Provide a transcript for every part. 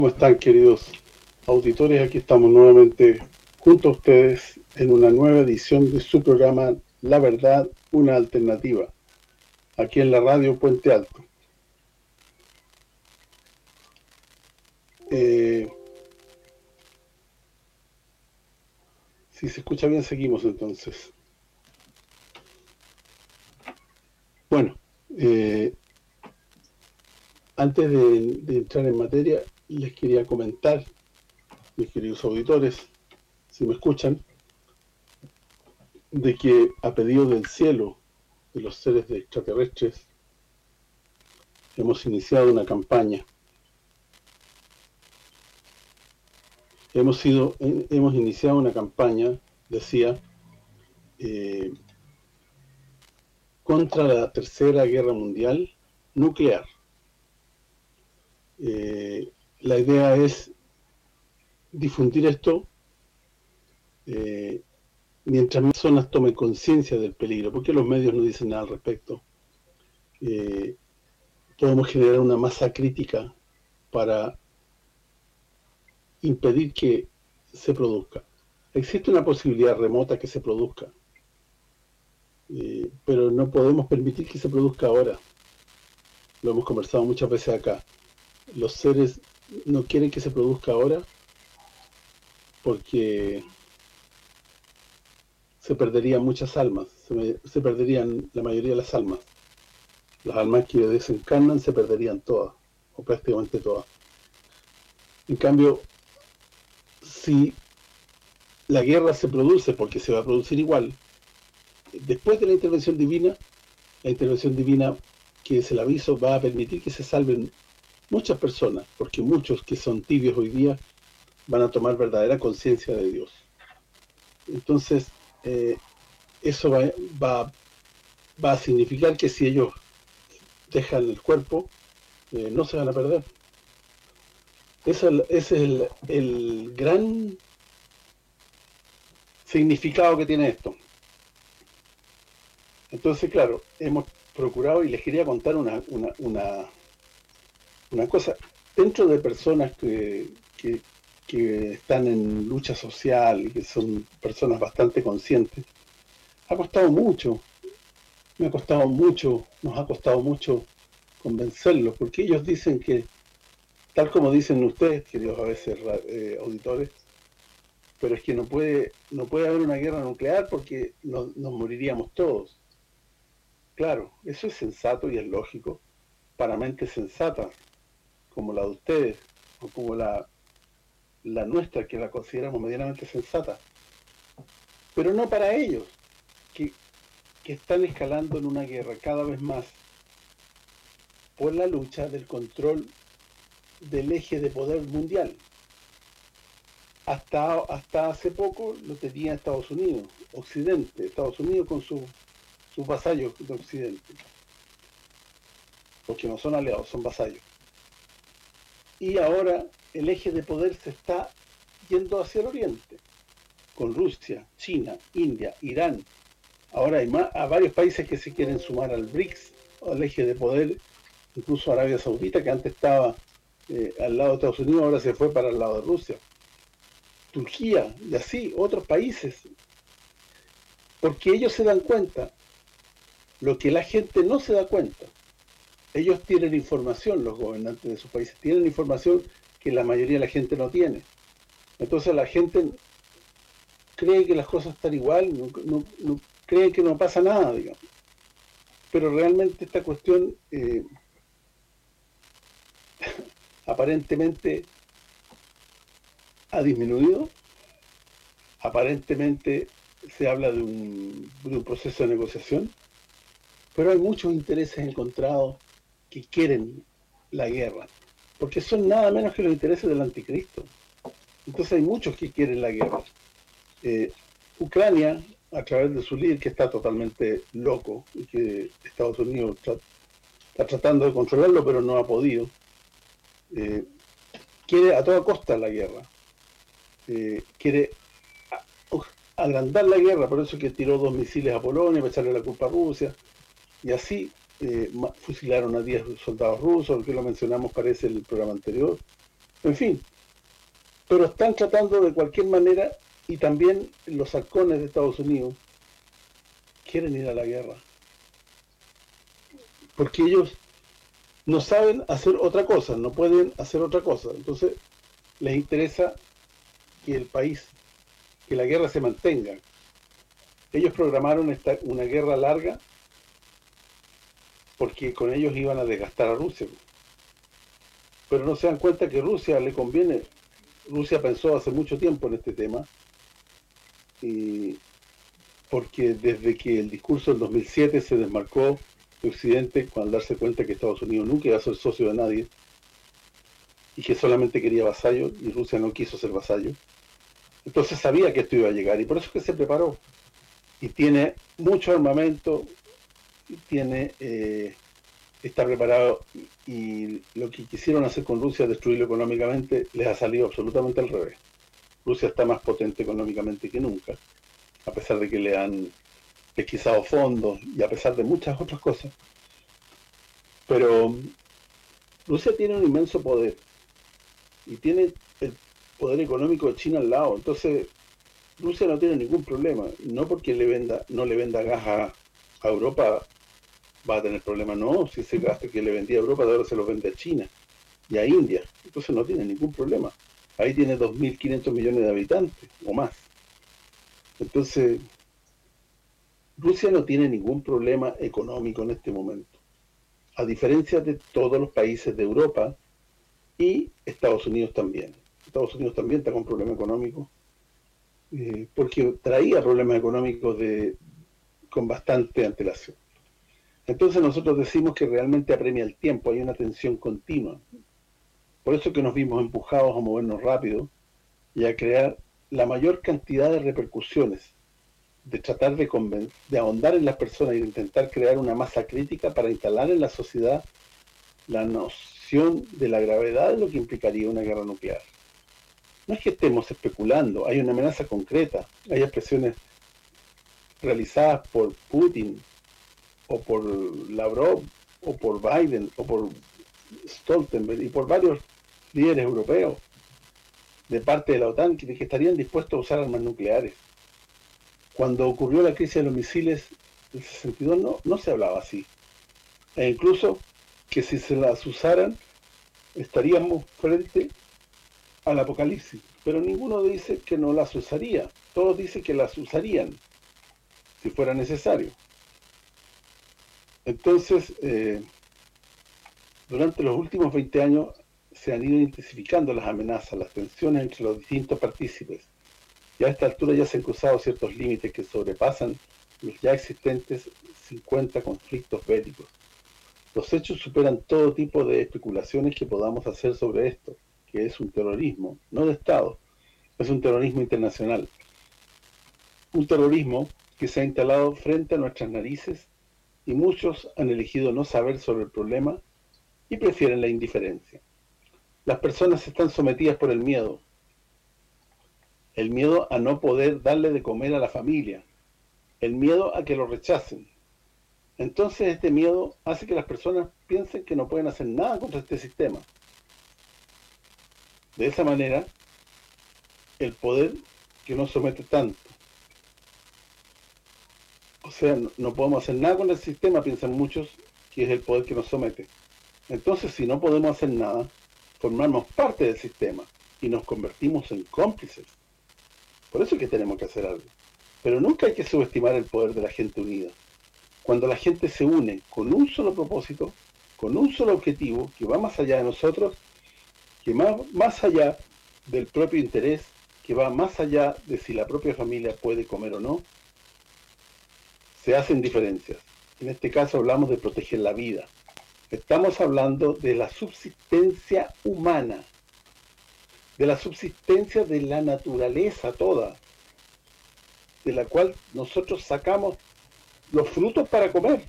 ¿Cómo están, queridos auditores? Aquí estamos nuevamente junto a ustedes en una nueva edición de su programa La Verdad, una alternativa, aquí en la radio Puente Alto. Si se escucha bien, seguimos entonces. Bueno, antes de entrar en materia, les quería comentar, mis queridos auditores, si me escuchan, de que a pedido del cielo, de los seres extraterrestres, hemos iniciado una campaña. Hemos iniciado una campaña, decía, contra la Tercera Guerra Mundial nuclear. La idea es difundir esto mientras más personas tomen conciencia del peligro, porque los medios no dicen nada al respecto. Podemos generar una masa crítica para impedir que se produzca. Existe una posibilidad remota que se produzca, pero no podemos permitir que se produzca ahora. Lo hemos conversado muchas veces acá. Los seres no quieren que se produzca ahora porque se perderían muchas almas, se perderían la mayoría de las almas. Las almas que desencarnan se perderían todas, o prácticamente todas. En cambio, si la guerra se produce, porque se va a producir igual, después de la intervención divina, que es el aviso, va a permitir que se salven muchas personas, porque muchos que son tibios hoy día van a tomar verdadera conciencia de Dios. Entonces, eso va a significar que si ellos dejan el cuerpo, no se van a perder. Ese es el gran significado que tiene esto. Entonces, claro, hemos procurado, y les quería contar una cosa, dentro de personas que están en lucha social y que son personas bastante conscientes, ha costado mucho, nos ha costado mucho convencerlos, porque ellos dicen que, tal como dicen ustedes, queridos a veces auditores, pero es que no puede haber una guerra nuclear porque nos moriríamos todos. Claro, eso es sensato y es lógico para mentes sensatas, como la de ustedes, o como la nuestra, que la consideramos medianamente sensata, pero no para ellos, que están escalando en una guerra cada vez más por la lucha del control del eje de poder mundial. Hasta hace poco lo tenía Estados Unidos, Occidente, Estados Unidos con sus vasallos de Occidente, porque no son aliados, son vasallos. Y ahora el eje de poder se está yendo hacia el oriente, con Rusia, China, India, Irán. Ahora hay varios países que se quieren sumar al BRICS, al eje de poder, incluso Arabia Saudita, que antes estaba al lado de Estados Unidos, ahora se fue para el lado de Rusia. Turquía, y así, otros países. Porque ellos se dan cuenta, lo que la gente no se da cuenta. Ellos tienen información, los gobernantes de sus países tienen información que la mayoría de la gente no tiene. Entonces la gente cree que las cosas están igual, no cree que no pasa nada, digamos. Pero realmente esta cuestión aparentemente ha disminuido, aparentemente se habla de un proceso de negociación, pero hay muchos intereses encontrados que quieren la guerra, porque son nada menos que los intereses del anticristo. Entonces hay muchos que quieren la guerra. Ucrania, a través de su líder, que está totalmente loco, y que Estados Unidos está tratando de controlarlo, pero no ha podido, quiere a toda costa la guerra. Quiere agrandar la guerra, por eso que tiró 2 misiles a Polonia para echarle la culpa a Rusia, y así fusilaron a 10 soldados rusos, que lo mencionamos parece en el programa anterior. en fin, pero están tratando de cualquier manera, y también los halcones de Estados Unidos quieren ir a la guerra, porque ellos no saben hacer otra cosa, no pueden hacer otra cosa, entonces les interesa que el país, que la guerra se mantenga. Ellos programaron una guerra larga porque con ellos iban a desgastar a Rusia, pero no se dan cuenta que a Rusia le conviene. Rusia pensó hace mucho tiempo en este tema, y porque desde que el discurso del 2007 se desmarcó de Occidente, al darse cuenta que Estados Unidos nunca iba a ser socio de nadie, y que solamente quería vasallo, y Rusia no quiso ser vasallo, entonces sabía que esto iba a llegar, y por eso es que se preparó, y tiene mucho armamento, y está preparado, y lo que quisieron hacer con Rusia, destruirlo económicamente, les ha salido absolutamente al revés. Rusia está más potente económicamente que nunca, a pesar de que le han pesquisado fondos y a pesar de muchas otras cosas. Pero Rusia tiene un inmenso poder y tiene el poder económico de China al lado, entonces Rusia no tiene ningún problema, no porque no le venda gas a Europa va a tener problemas, no, si ese gas que le vendía a Europa ahora se lo vende a China y a India, entonces no tiene ningún problema. Ahí tiene 2.500 millones de habitantes o más. Entonces Rusia no tiene ningún problema económico en este momento, a diferencia de todos los países de Europa y Estados Unidos también. Estados Unidos también está con problemas económicos, porque traía problemas económicos con bastante antelación. Entonces nosotros decimos que realmente apremia el tiempo, hay una tensión continua. Por eso que nos vimos empujados a movernos rápido y a crear la mayor cantidad de repercusiones, de tratar de ahondar en las personas y de intentar crear una masa crítica para instalar en la sociedad la noción de la gravedad de lo que implicaría una guerra nuclear. No es que estemos especulando, hay una amenaza concreta, hay expresiones realizadas por Putin, o por Lavrov, o por Biden, o por Stoltenberg, y por varios líderes europeos, de parte de la OTAN, que estarían dispuestos a usar armas nucleares. Cuando ocurrió la crisis de los misiles del 62 no se hablaba así. E incluso que si se las usaran, estaríamos frente al apocalipsis. Pero ninguno dice que no las usaría. Todos dicen que las usarían, si fuera necesario. Entonces, durante los últimos 20 años se han ido intensificando las amenazas, las tensiones entre los distintos partícipes. Y a esta altura ya se han cruzado ciertos límites que sobrepasan los ya existentes 50 conflictos bélicos. Los hechos superan todo tipo de especulaciones que podamos hacer sobre esto, que es un terrorismo, no de Estado, es un terrorismo internacional. Un terrorismo que se ha instalado frente a nuestras narices y muchos han elegido no saber sobre el problema y prefieren la indiferencia. Las personas están sometidas por el miedo a no poder darle de comer a la familia, el miedo a que lo rechacen. Entonces este miedo hace que las personas piensen que no pueden hacer nada contra este sistema. De esa manera, el poder que nos somete tanto, o sea, no podemos hacer nada con el sistema, piensan muchos, que es el poder que nos somete. Entonces, si no podemos hacer nada, formamos parte del sistema y nos convertimos en cómplices. Por eso es que tenemos que hacer algo. Pero nunca hay que subestimar el poder de la gente unida. Cuando la gente se une con un solo propósito, con un solo objetivo, que va más allá de nosotros, que más allá del propio interés, que va más allá de si la propia familia puede comer o no, se hacen diferencias. En este caso hablamos de proteger la vida. Estamos hablando de la subsistencia humana, de la subsistencia de la naturaleza toda, de la cual nosotros sacamos los frutos para comer.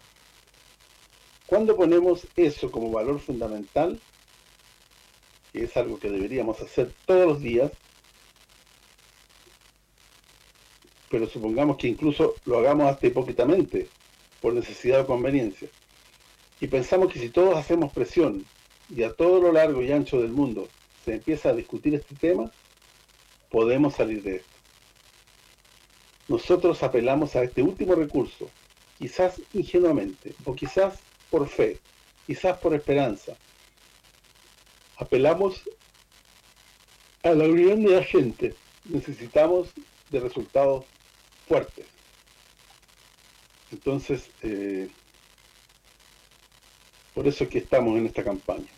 Cuando ponemos eso como valor fundamental, que es algo que deberíamos hacer todos los días, pero supongamos que incluso lo hagamos hasta hipócritamente, por necesidad o conveniencia, y pensamos que si todos hacemos presión, y a todo lo largo y ancho del mundo se empieza a discutir este tema, podemos salir de esto. Nosotros apelamos a este último recurso, quizás ingenuamente, o quizás por fe, quizás por esperanza. Apelamos a la unión de la gente. Necesitamos de resultados fuertes. Entonces, por eso es que estamos en esta campaña.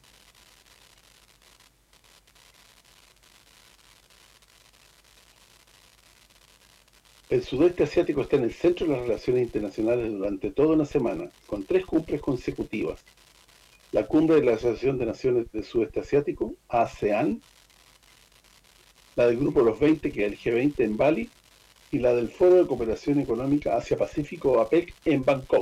El sudeste asiático está en el centro de las relaciones internacionales durante toda una semana, con 3 cumbres consecutivas. La cumbre de la Asociación de Naciones del Sudeste Asiático, ASEAN, la del Grupo de los 20, que es el G20 en Bali, y la del Foro de Cooperación Económica Asia-Pacífico, APEC, en Bangkok.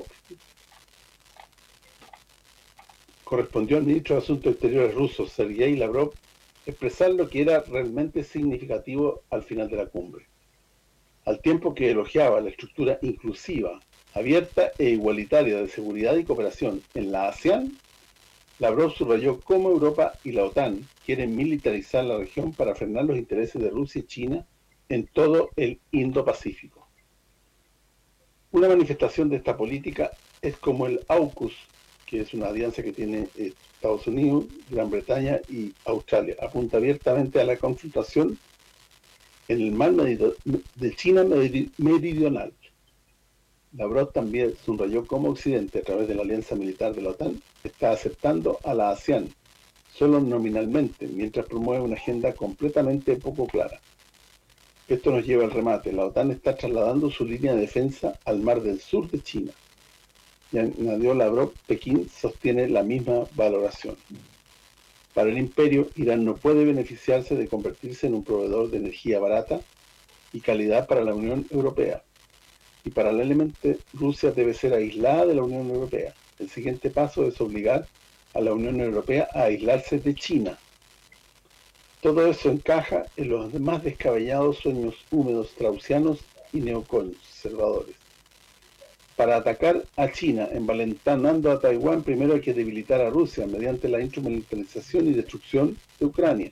Correspondió al ministro de Asuntos Exteriores ruso, Sergei Lavrov, expresar lo que era realmente significativo al final de la cumbre. Al tiempo que elogiaba la estructura inclusiva, abierta e igualitaria de seguridad y cooperación en la ASEAN, Lavrov subrayó cómo Europa y la OTAN quieren militarizar la región para frenar los intereses de Rusia y China en todo el Indo-Pacífico. Una manifestación de esta política es como el AUKUS, que es una alianza que tiene Estados Unidos, Gran Bretaña y Australia. Apunta abiertamente a la confrontación en el mar de China meridional. Lavrov también subrayó cómo Occidente, a través de la alianza militar de la OTAN, está aceptando a la ASEAN, solo nominalmente, mientras promueve una agenda completamente poco clara. Esto nos lleva al remate. La OTAN está trasladando su línea de defensa al mar del sur de China. Y añadió Lavrov, Pekín sostiene la misma valoración. Para el imperio, Irán no puede beneficiarse de convertirse en un proveedor de energía barata y calidad para la Unión Europea. Y paralelamente, Rusia debe ser aislada de la Unión Europea. El siguiente paso es obligar a la Unión Europea a aislarse de China. Todo eso encaja en los más descabellados sueños húmedos straussianos y neoconservadores. Para atacar a China, envalentonando a Taiwán, primero hay que debilitar a Rusia mediante la instrumentalización y destrucción de Ucrania.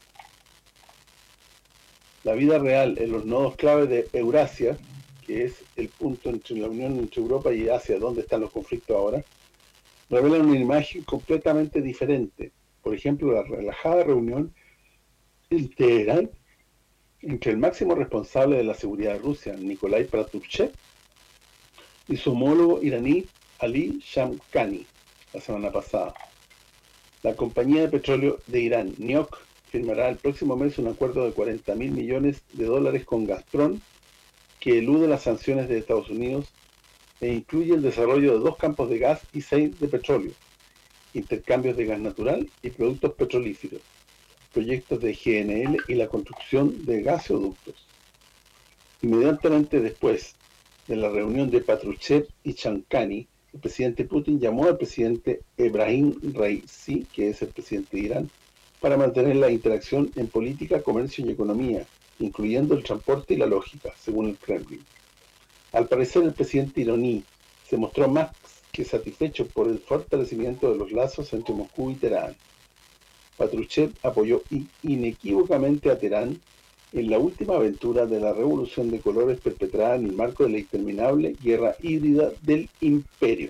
La vida real en los nodos clave de Eurasia, que es el punto entre la unión entre Europa y Asia, donde están los conflictos ahora, revela una imagen completamente diferente. Por ejemplo, la relajada reunión en Teherán entre el máximo responsable de la seguridad de Rusia, Nikolai Patrushev, y su homólogo iraní, Ali Shamkhani, la semana pasada. La compañía de petróleo de Irán, NIOC, firmará el próximo mes un acuerdo de $40.000 millones con Gazprom, que elude las sanciones de Estados Unidos e incluye el desarrollo de 2 campos de gas y 6 de petróleo, intercambios de gas natural y productos petrolíferos, proyectos de GNL y la construcción de gasoductos. Inmediatamente después de la reunión de Patrushev y Shamkhani, el presidente Putin llamó al presidente Ebrahim Raisi, que es el presidente de Irán, para mantener la interacción en política, comercio y economía, incluyendo el transporte y la lógica, según el Kremlin. Al parecer, el presidente iraní se mostró más que satisfecho por el fortalecimiento de los lazos entre Moscú y Teherán. Patrushev apoyó inequívocamente a Teherán en la última aventura de la revolución de colores perpetrada en el marco de la interminable guerra híbrida del imperio.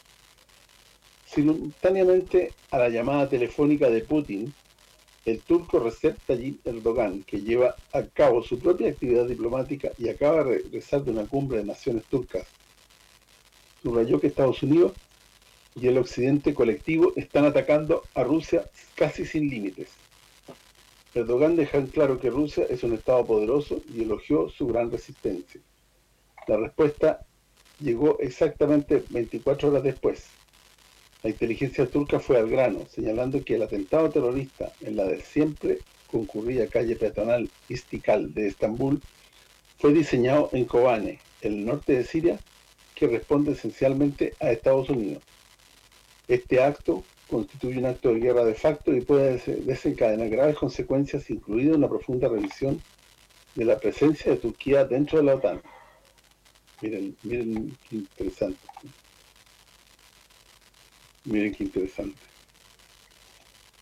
Simultáneamente a la llamada telefónica de Putin, el turco Recep Tayyip Erdogan, que lleva a cabo su propia actividad diplomática y acaba de regresar de una cumbre de naciones turcas, subrayó que Estados Unidos y el occidente colectivo están atacando a Rusia casi sin límites. Erdogan deja en claro que Rusia es un estado poderoso y elogió su gran resistencia. La respuesta llegó exactamente 24 horas después. La inteligencia turca fue al grano, señalando que el atentado terrorista en la de siempre concurrida calle peatonal Istiklal de Estambul fue diseñado en Kobane, el norte de Siria, que responde esencialmente a Estados Unidos. Este acto constituye un acto de guerra de facto y puede desencadenar graves consecuencias, incluida una profunda revisión de la presencia de Turquía dentro de la OTAN. Miren qué interesante. Miren qué interesante.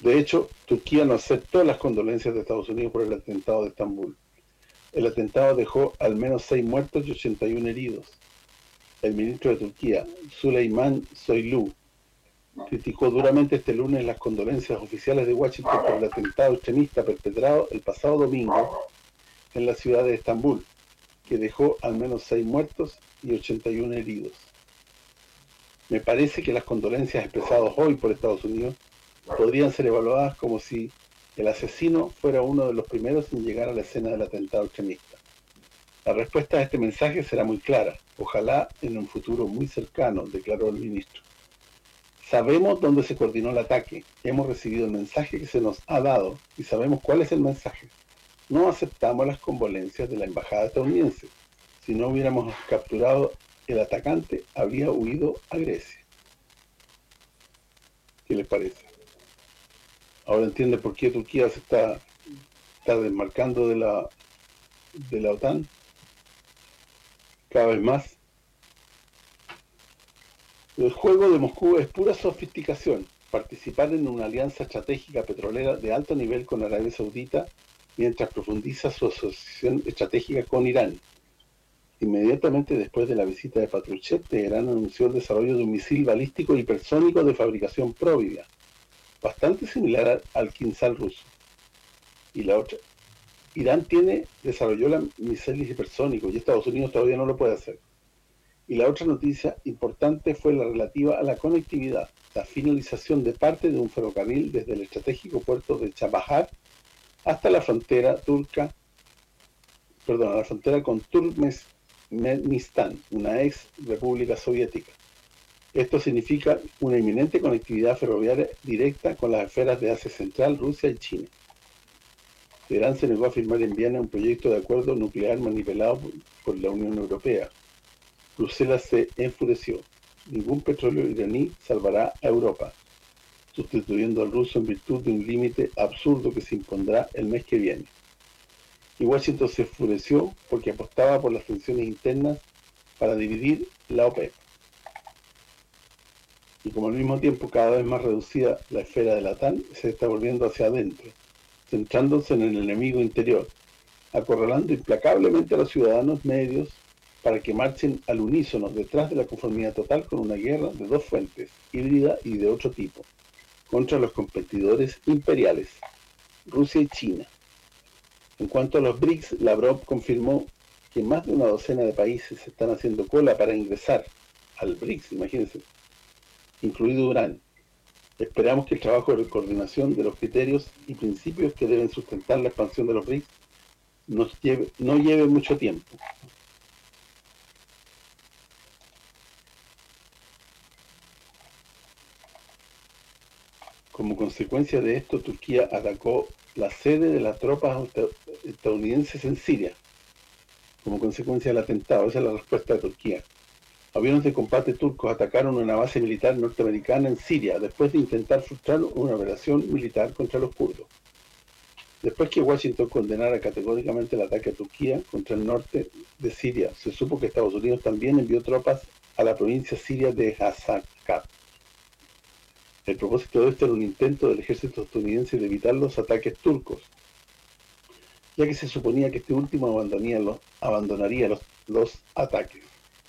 De hecho, Turquía no aceptó las condolencias de Estados Unidos por el atentado de Estambul. El atentado dejó al menos 6 muertos y 81 heridos. El ministro de Turquía, Süleyman Soylu, criticó duramente este lunes las condolencias oficiales de Washington por el atentado extremista perpetrado el pasado domingo en la ciudad de Estambul, que dejó al menos 6 muertos y 81 heridos. Me parece que las condolencias expresadas hoy por Estados Unidos podrían ser evaluadas como si el asesino fuera uno de los primeros en llegar a la escena del atentado extremista. La respuesta a este mensaje será muy clara, ojalá en un futuro muy cercano, declaró el ministro. Sabemos dónde se coordinó el ataque, hemos recibido el mensaje que se nos ha dado y sabemos cuál es el mensaje. No aceptamos las condolencias de la embajada estadounidense. Si no hubiéramos capturado el atacante, habría huido a Grecia. ¿Qué les parece? Ahora entiende por qué Turquía se está desmarcando de la OTAN cada vez más. El juego de Moscú es pura sofisticación, participar en una alianza estratégica petrolera de alto nivel con Arabia Saudita mientras profundiza su asociación estratégica con Irán. Inmediatamente después de la visita de Patrushev, Teherán anunció el desarrollo de un misil balístico hipersónico de fabricación própria, bastante similar al Kinzhal ruso. Y la otra, Irán desarrolló el misil hipersónico y Estados Unidos todavía no lo puede hacer. Y la otra noticia importante fue la relativa a la conectividad, la finalización de parte de un ferrocarril desde el estratégico puerto de Chabahar hasta la frontera con Turkmenistán, una ex república soviética. Esto significa una inminente conectividad ferroviaria directa con las esferas de Asia Central, Rusia y China. Teherán se negó a firmar en Viena un proyecto de acuerdo nuclear manipulado por la Unión Europea. Bruselas se enfureció. Ningún petróleo iraní salvará a Europa, sustituyendo al ruso en virtud de un límite absurdo que se impondrá el mes que viene. Y Washington se enfureció porque apostaba por las tensiones internas para dividir la OPEP. Y como al mismo tiempo cada vez más reducida la esfera de la OTAN se está volviendo hacia adentro, centrándose en el enemigo interior, acorralando implacablemente a los ciudadanos medios para que marchen al unísono detrás de la conformidad total con una guerra de dos fuentes, híbrida y de otro tipo, contra los competidores imperiales, Rusia y China. En cuanto a los BRICS, Lavrov confirmó que más de una docena de países están haciendo cola para ingresar al BRICS, imagínense, incluido Irán. Esperamos que el trabajo de coordinación de los criterios y principios que deben sustentar la expansión de los BRICS no lleve mucho tiempo. Como consecuencia de esto, Turquía atacó la sede de las tropas estadounidenses en Siria, como consecuencia del atentado. Esa es la respuesta de Turquía. Aviones de combate turcos atacaron una base militar norteamericana en Siria, después de intentar frustrar una operación militar contra los kurdos. Después que Washington condenara categóricamente el ataque a Turquía contra el norte de Siria, se supo que Estados Unidos también envió tropas a la provincia siria de Hasakat. El propósito de esto era un intento del ejército estadounidense de evitar los ataques turcos, ya que se suponía que este último abandonaría los ataques.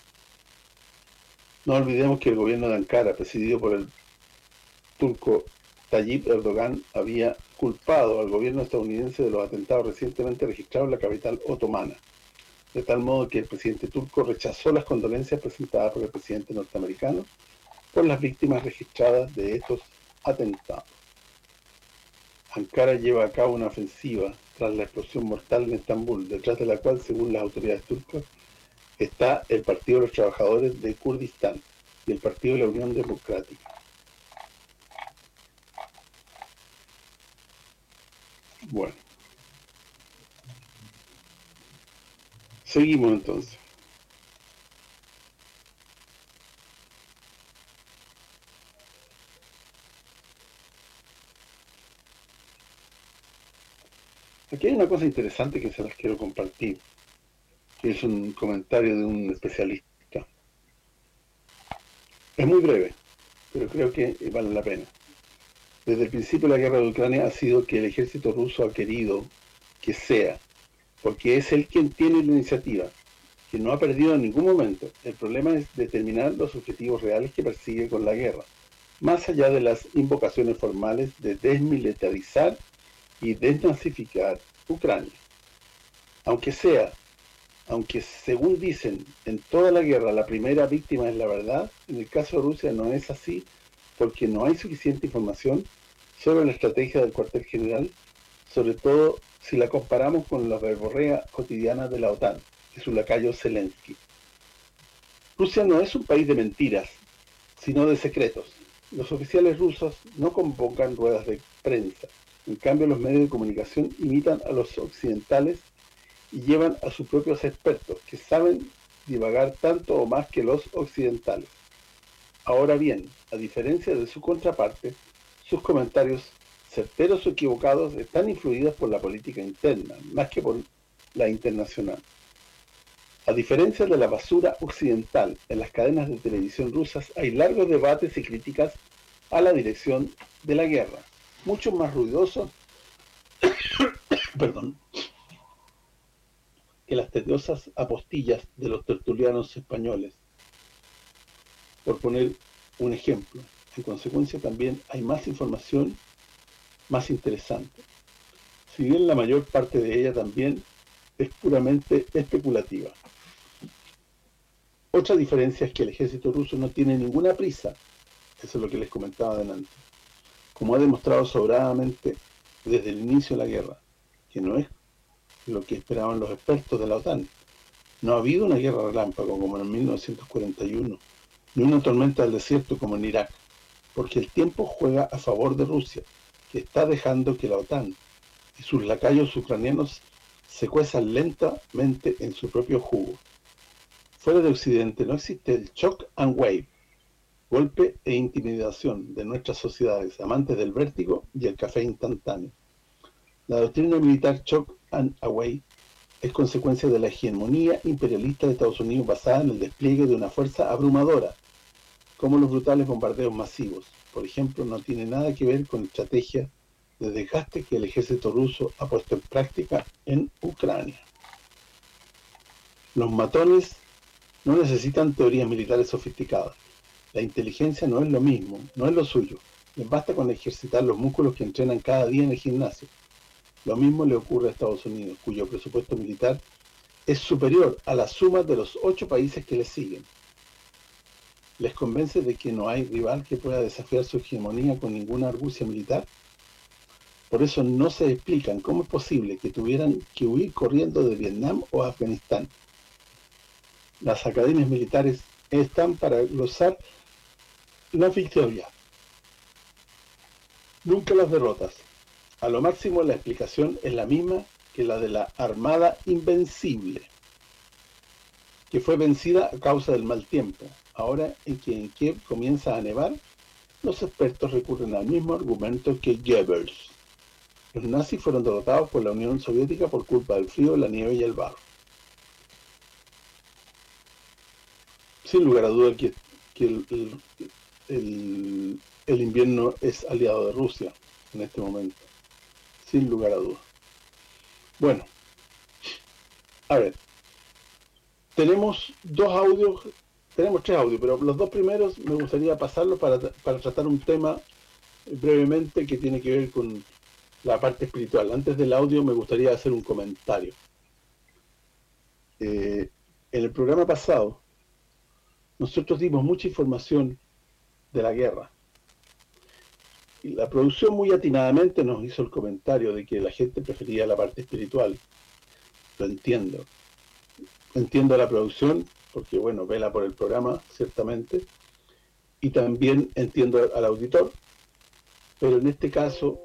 No olvidemos que el gobierno de Ankara, presidido por el turco Tayyip Erdogan, había culpado al gobierno estadounidense de los atentados recientemente registrados en la capital otomana, de tal modo que el presidente turco rechazó las condolencias presentadas por el presidente norteamericano por las víctimas registradas de estos atentados. Ankara lleva a cabo una ofensiva tras la explosión mortal en Estambul, detrás de la cual, según las autoridades turcas, está el Partido de los Trabajadores de Kurdistán y el Partido de la Unión Democrática. Bueno, seguimos entonces. Aquí hay una cosa interesante que se las quiero compartir, que es un comentario de un especialista. Es muy breve, pero creo que vale la pena. desde el principio de la guerra de Ucrania ha sido que el ejército ruso ha querido que sea, porque es él quien tiene la iniciativa, que no ha perdido en ningún momento. El problema es determinar los objetivos reales que persigue con la guerra, más allá de las invocaciones formales de desmilitarizar y desnazificar Ucrania. Aunque según dicen, en toda la guerra la primera víctima es la verdad, en el caso de Rusia no es así, porque no hay suficiente información sobre la estrategia del cuartel general, sobre todo si la comparamos con la verborrea cotidiana de la OTAN y su lacayo Zelensky. Rusia no es un país de mentiras, sino de secretos. Los oficiales rusos no convocan ruedas de prensa. En cambio, los medios de comunicación imitan a los occidentales y llevan a sus propios expertos, que saben divagar tanto o más que los occidentales. Ahora bien, a diferencia de su contraparte, sus comentarios, certeros o equivocados, están influidos por la política interna, más que por la internacional. A diferencia de la basura occidental, en las cadenas de televisión rusas hay largos debates y críticas a la dirección de la guerra, mucho más ruidosos perdón, que las tediosas apostillas de los tertulianos españoles, por poner un ejemplo. En consecuencia también hay más información más interesante, si bien la mayor parte de ella también es puramente especulativa. Otra diferencia es que el ejército ruso no tiene ninguna prisa, eso es lo que les comentaba adelante, como ha demostrado sobradamente desde el inicio de la guerra, que no es lo que esperaban los expertos de la OTAN. No ha habido una guerra relámpago como en 1941, ni una tormenta del desierto como en Irak, porque el tiempo juega a favor de Rusia, que está dejando que la OTAN y sus lacayos ucranianos se cuezan lentamente en su propio jugo. Fuera de Occidente no existe el shock and wave, golpe e intimidación de nuestras sociedades amantes del vértigo y el café instantáneo. La doctrina militar shock and away es consecuencia de la hegemonía imperialista de Estados Unidos basada en el despliegue de una fuerza abrumadora, como los brutales bombardeos masivos. Por ejemplo, no tiene nada que ver con la estrategia de desgaste que el ejército ruso ha puesto en práctica en Ucrania. Los matones no necesitan teorías militares sofisticadas. La inteligencia no es lo mismo, no es lo suyo. Les basta con ejercitar los músculos que entrenan cada día en el gimnasio. Lo mismo le ocurre a Estados Unidos, cuyo presupuesto militar es superior a la suma de los 8 países que le siguen. ¿Les convence de que no hay rival que pueda desafiar su hegemonía con ninguna argucia militar? Por eso no se explican cómo es posible que tuvieran que huir corriendo de Vietnam o Afganistán. Las academias militares están para glosar las victorias, nunca las derrotas. A lo máximo la explicación es la misma que la de la Armada Invencible, que fue vencida a causa del mal tiempo. Ahora en que en Kiev comienza a nevar, los expertos recurren al mismo argumento que Goebbels. Los nazis fueron derrotados por la Unión Soviética por culpa del frío, la nieve y el barro. Sin lugar a duda que el invierno es aliado de Rusia en este momento. Sin lugar a duda. Bueno, a ver, tenemos tres audios, pero los dos primeros me gustaría pasarlos para tratar un tema brevemente que tiene que ver con la parte espiritual. Antes del audio me gustaría hacer un comentario. En el programa pasado nosotros dimos mucha información de la guerra. Y la producción muy atinadamente nos hizo el comentario de que la gente prefería la parte espiritual. Lo entiendo. Entiendo a la producción, porque bueno, vela por el programa, ciertamente, y también entiendo al auditor, pero en este caso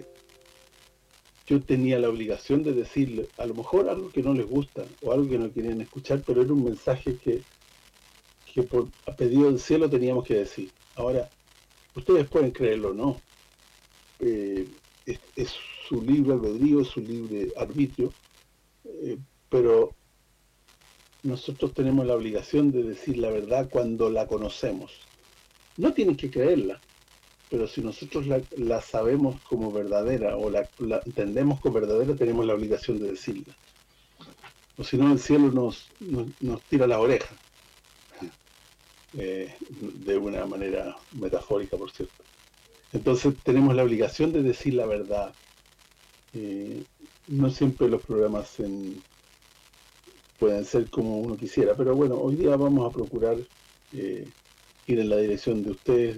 yo tenía la obligación de decirle, a lo mejor algo que no les gusta, o algo que no querían escuchar, pero era un mensaje que por a pedido del cielo teníamos que decir. Ahora, ustedes pueden creerlo o no, es su libre albedrío, es su libre arbitrio, pero nosotros tenemos la obligación de decir la verdad cuando la conocemos. No tienen que creerla, pero si nosotros la sabemos como verdadera o la entendemos como verdadera, tenemos la obligación de decirla. O si no, el cielo nos tira la oreja, de una manera metafórica, por cierto. Entonces tenemos la obligación de decir la verdad. No siempre los programas pueden ser como uno quisiera, pero bueno, hoy día vamos a procurar ir en la dirección de ustedes,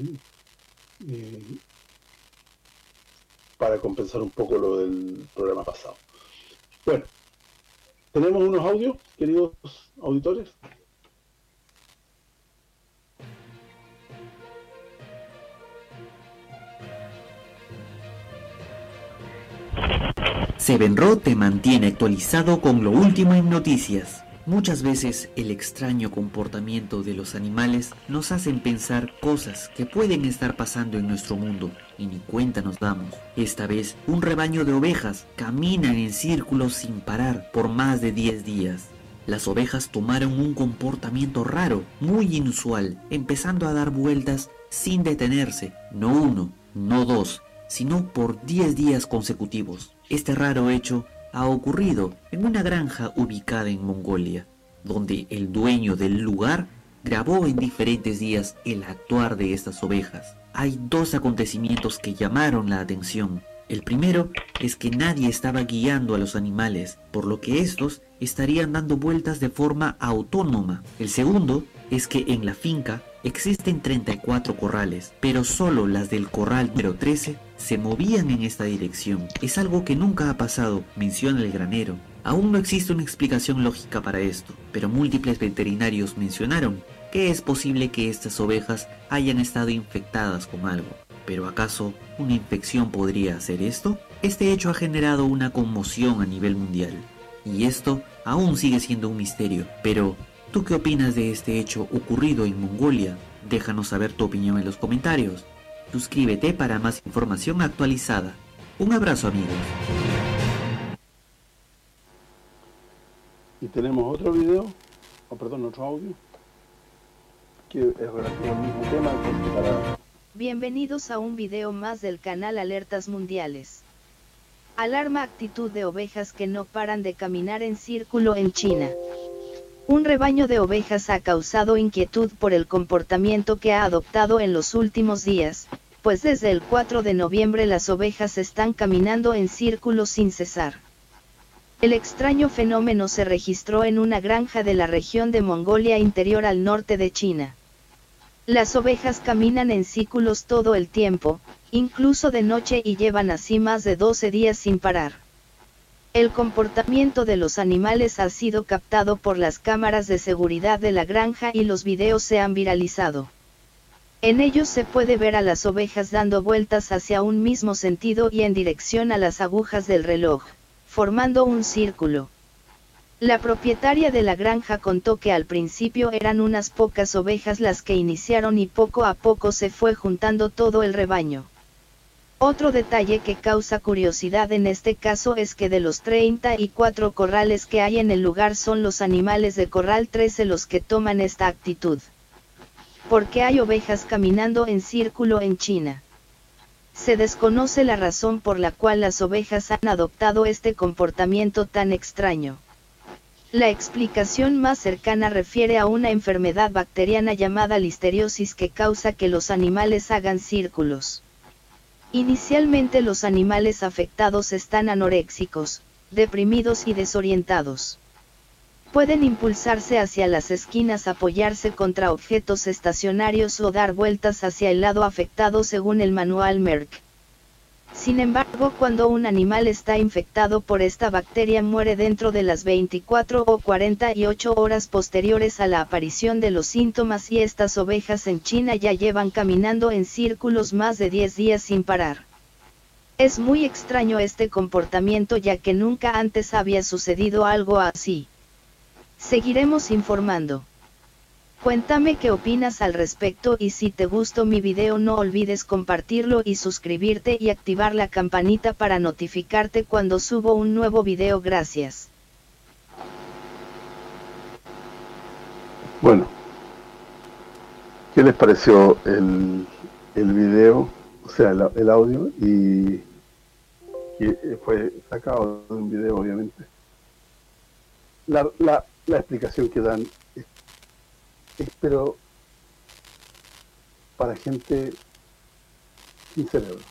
para compensar un poco lo del programa pasado. Bueno, ¿tenemos unos audios, queridos auditores? Sevenro te mantiene actualizado con lo último en noticias. Muchas veces el extraño comportamiento de los animales nos hacen pensar cosas que pueden estar pasando en nuestro mundo y ni cuenta nos damos. Esta vez, un rebaño de ovejas caminan en círculos sin parar por más de 10 días. Las ovejas tomaron un comportamiento raro, muy inusual, empezando a dar vueltas sin detenerse, no uno, no dos, sino por 10 días consecutivos. Este raro hecho ha ocurrido en una granja ubicada en Mongolia, donde el dueño del lugar grabó en diferentes días el actuar de estas ovejas. Hay dos acontecimientos que llamaron la atención. El primero es que nadie estaba guiando a los animales, por lo que estos estarían dando vueltas de forma autónoma. El segundo es que en la finca existen 34 corrales, pero solo las del corral número 13 se movían en esta dirección. Es algo que nunca ha pasado, menciona el granero. Aún no existe una explicación lógica para esto, pero múltiples veterinarios mencionaron que es posible que estas ovejas hayan estado infectadas con algo. ¿Pero acaso una infección podría hacer esto? Este hecho ha generado una conmoción a nivel mundial, y esto aún sigue siendo un misterio. Pero, ¿tú qué opinas de este hecho ocurrido en Mongolia? Déjanos saber tu opinión en los comentarios. Suscríbete para más información actualizada. Un abrazo, amigos. Y tenemos otro video, otro audio, que es relativo al mismo tema. Bienvenidos a un video más del canal Alertas Mundiales. Alarma actitud de ovejas que no paran de caminar en círculo en China. Un rebaño de ovejas ha causado inquietud por el comportamiento que ha adoptado en los últimos días, pues desde el 4 de noviembre las ovejas están caminando en círculo sin cesar. El extraño fenómeno se registró en una granja de la región de Mongolia Interior al norte de China. Las ovejas caminan en círculos todo el tiempo, incluso de noche, y llevan así más de 12 días sin parar. El comportamiento de los animales ha sido captado por las cámaras de seguridad de la granja y los videos se han viralizado. En ellos se puede ver a las ovejas dando vueltas hacia un mismo sentido y en dirección a las agujas del reloj, formando un círculo. La propietaria de la granja contó que al principio eran unas pocas ovejas las que iniciaron y poco a poco se fue juntando todo el rebaño. Otro detalle que causa curiosidad en este caso es que de los 34 corrales que hay en el lugar son los animales de corral 13 los que toman esta actitud. ¿Por qué hay ovejas caminando en círculo en China? Se desconoce la razón por la cual las ovejas han adoptado este comportamiento tan extraño. La explicación más cercana refiere a una enfermedad bacteriana llamada listeriosis que causa que los animales hagan círculos. Inicialmente los animales afectados están anoréxicos, deprimidos y desorientados. Pueden impulsarse hacia las esquinas, apoyarse contra objetos estacionarios o dar vueltas hacia el lado afectado según el manual Merck. Sin embargo, cuando un animal está infectado por esta bacteria muere dentro de las 24 o 48 horas posteriores a la aparición de los síntomas, y estas ovejas en China ya llevan caminando en círculos más de 10 días sin parar. Es muy extraño este comportamiento, ya que nunca antes había sucedido algo así. Seguiremos informando. Cuéntame qué opinas al respecto, y si te gustó mi video no olvides compartirlo y suscribirte y activar la campanita para notificarte cuando subo un nuevo video. Gracias. Bueno, ¿qué les pareció el video? O sea, el audio, y que fue sacado de un video, obviamente. La explicación que dan pero para gente sin cerebro.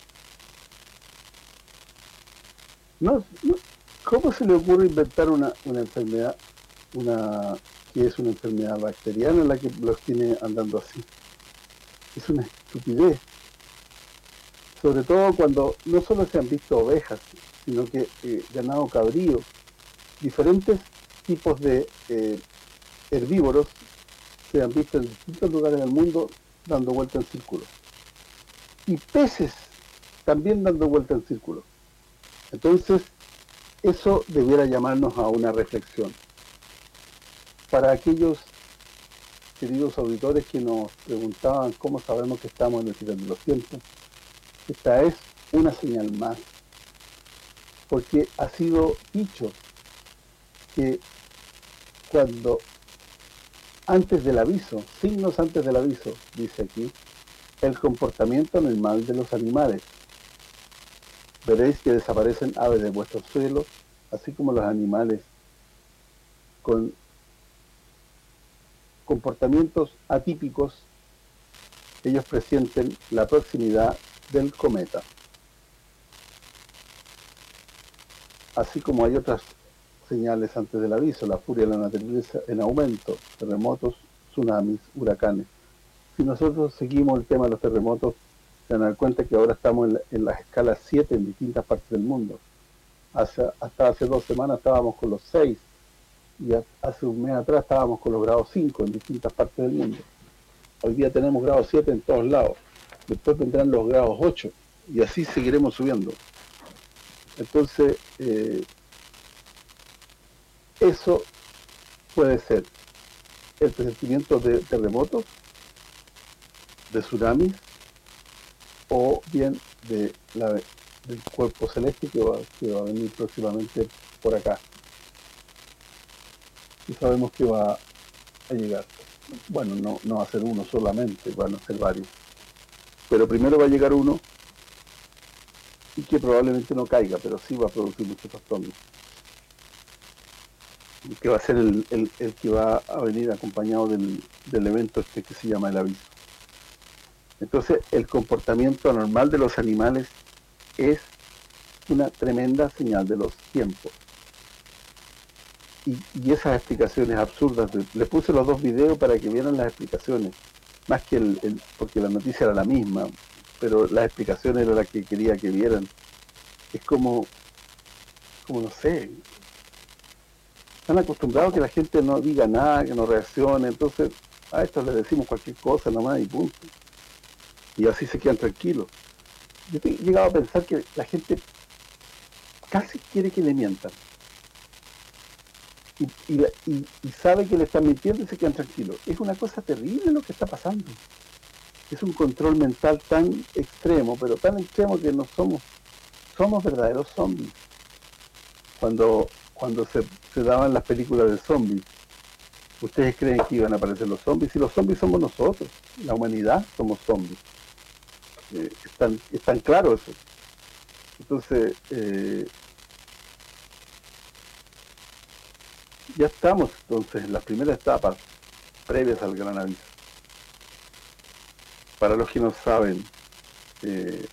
No, ¿cómo se le ocurre inventar una enfermedad, que es una enfermedad bacteriana la que los tiene andando así? Es una estupidez. Sobre todo cuando no solo se han visto ovejas, sino que ganado cabrío, diferentes tipos de herbívoros se han visto en distintos lugares del mundo dando vuelta en círculo. Y peces también dando vuelta en círculo. Entonces, eso debiera llamarnos a una reflexión. Para aquellos queridos auditores que nos preguntaban cómo sabemos que estamos en el final de los tiempos, esta es una señal más, porque ha sido dicho que cuando antes del aviso, signos antes del aviso, dice aquí, el comportamiento normal de los animales. Veréis que desaparecen aves de vuestros suelos, así como los animales con comportamientos atípicos, ellos presienten la proximidad del cometa. Así como hay otras señales antes del aviso, la furia de la naturaleza en aumento, terremotos, tsunamis, huracanes. Si nosotros seguimos el tema de los terremotos, se dan cuenta que ahora estamos en las escalas 7 en distintas partes del mundo. Hasta hace 2 semanas estábamos con los 6, y hace un mes atrás estábamos con los grados 5 en distintas partes del mundo. Hoy día tenemos grados 7 en todos lados. Después vendrán los grados 8, y así seguiremos subiendo. Entonces, eso puede ser el presentimiento de terremotos, de tsunamis, o bien del cuerpo celeste que va a venir próximamente por acá. Y sabemos que va a llegar. Bueno, no va a ser uno solamente, van a ser varios. Pero primero va a llegar uno, y que probablemente no caiga, pero sí va a producir muchos trastornos. Que va a ser el que va a venir acompañado del evento que se llama el aviso. Entonces, el comportamiento anormal de los animales es una tremenda señal de los tiempos. Y esas explicaciones absurdas, le puse los 2 videos para que vieran las explicaciones, más que porque la noticia era la misma, pero las explicaciones eran las que quería que vieran. Es como no sé, están acostumbrados a que la gente no diga nada, que no reaccione, entonces a estos les decimos cualquier cosa nomás y punto. Y así se quedan tranquilos. Yo he llegado a pensar que la gente casi quiere que le mientan. Y sabe que le están mintiendo y se quedan tranquilos. Es una cosa terrible lo que está pasando. Es un control mental tan extremo, pero tan extremo que no somos verdaderos zombies. Cuando se daban las películas de zombies, ¿ustedes creen que iban a aparecer los zombies? Si los zombies somos nosotros, la humanidad somos zombies. Es tan claro eso. Entonces, ya estamos entonces en las primeras etapas previas al gran aviso. Para los que no saben, de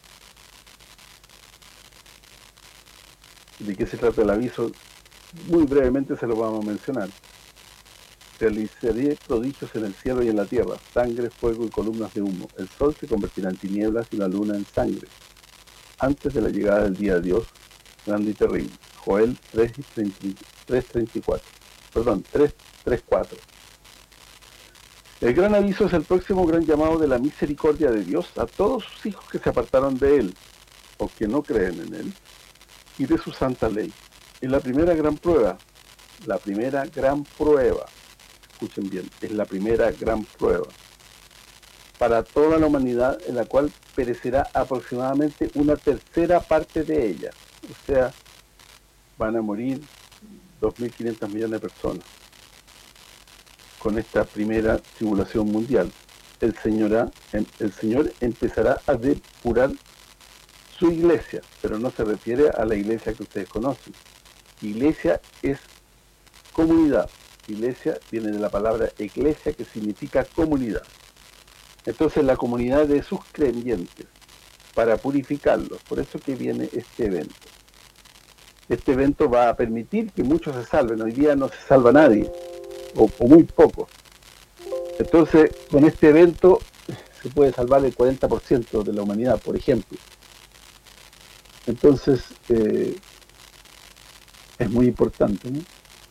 qué se trata el aviso, muy brevemente se lo vamos a mencionar. Realizaré prodigios en el cielo y en la tierra, sangre, fuego y columnas de humo. El sol se convertirá en tinieblas y la luna en sangre, antes de la llegada del día de Dios, grande y terrible. Joel 3:34. Perdón, 3:4. El gran aviso es el próximo gran llamado de la misericordia de Dios a todos sus hijos que se apartaron de Él, o que no creen en Él, y de su santa ley. Es la primera gran prueba, escuchen bien, es la primera gran prueba para toda la humanidad, en la cual perecerá aproximadamente una tercera parte de ella. O sea, van a morir 2.500 millones de personas con esta primera tribulación mundial. el Señor empezará a depurar su iglesia, pero no se refiere a la iglesia que ustedes conocen. Iglesia es comunidad. Iglesia viene de la palabra eclesia, que significa comunidad. Entonces la comunidad de sus creyentes, para purificarlos. Por eso que viene este evento. Este evento va a permitir que muchos se salven. Hoy día no se salva nadie, o muy pocos. Entonces, con este evento se puede salvar el 40% de la humanidad, por ejemplo. Entonces, es muy importante, ¿no?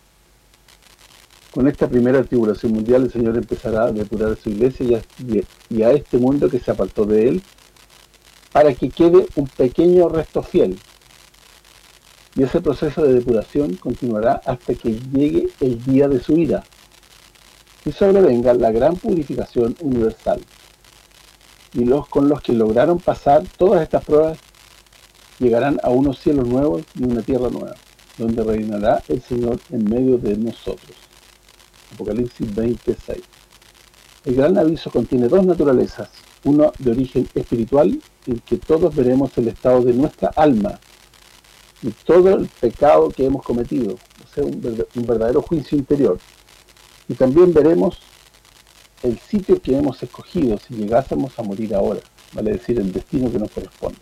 Con esta primera tribulación mundial, el Señor empezará a depurar a su iglesia y a este mundo que se apartó de él, para que quede un pequeño resto fiel. Y ese proceso de depuración continuará hasta que llegue el día de su ira y sobrevenga la gran purificación universal. Y con los que lograron pasar todas estas pruebas llegarán a unos cielos nuevos y una tierra nueva, donde reinará el Señor en medio de nosotros. Apocalipsis 26. El gran aviso contiene dos naturalezas, uno de origen espiritual, en que todos veremos el estado de nuestra alma y todo el pecado que hemos cometido, o sea, un verdadero juicio interior. Y también veremos el sitio que hemos escogido si llegásemos a morir ahora, vale decir, el destino que nos corresponde.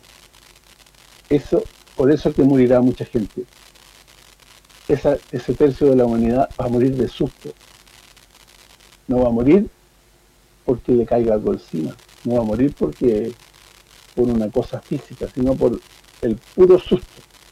Por eso que morirá mucha gente. Ese tercio de la humanidad va a morir de susto. No va a morir porque le caiga algo encima, no va a morir por una cosa física, sino por el puro susto.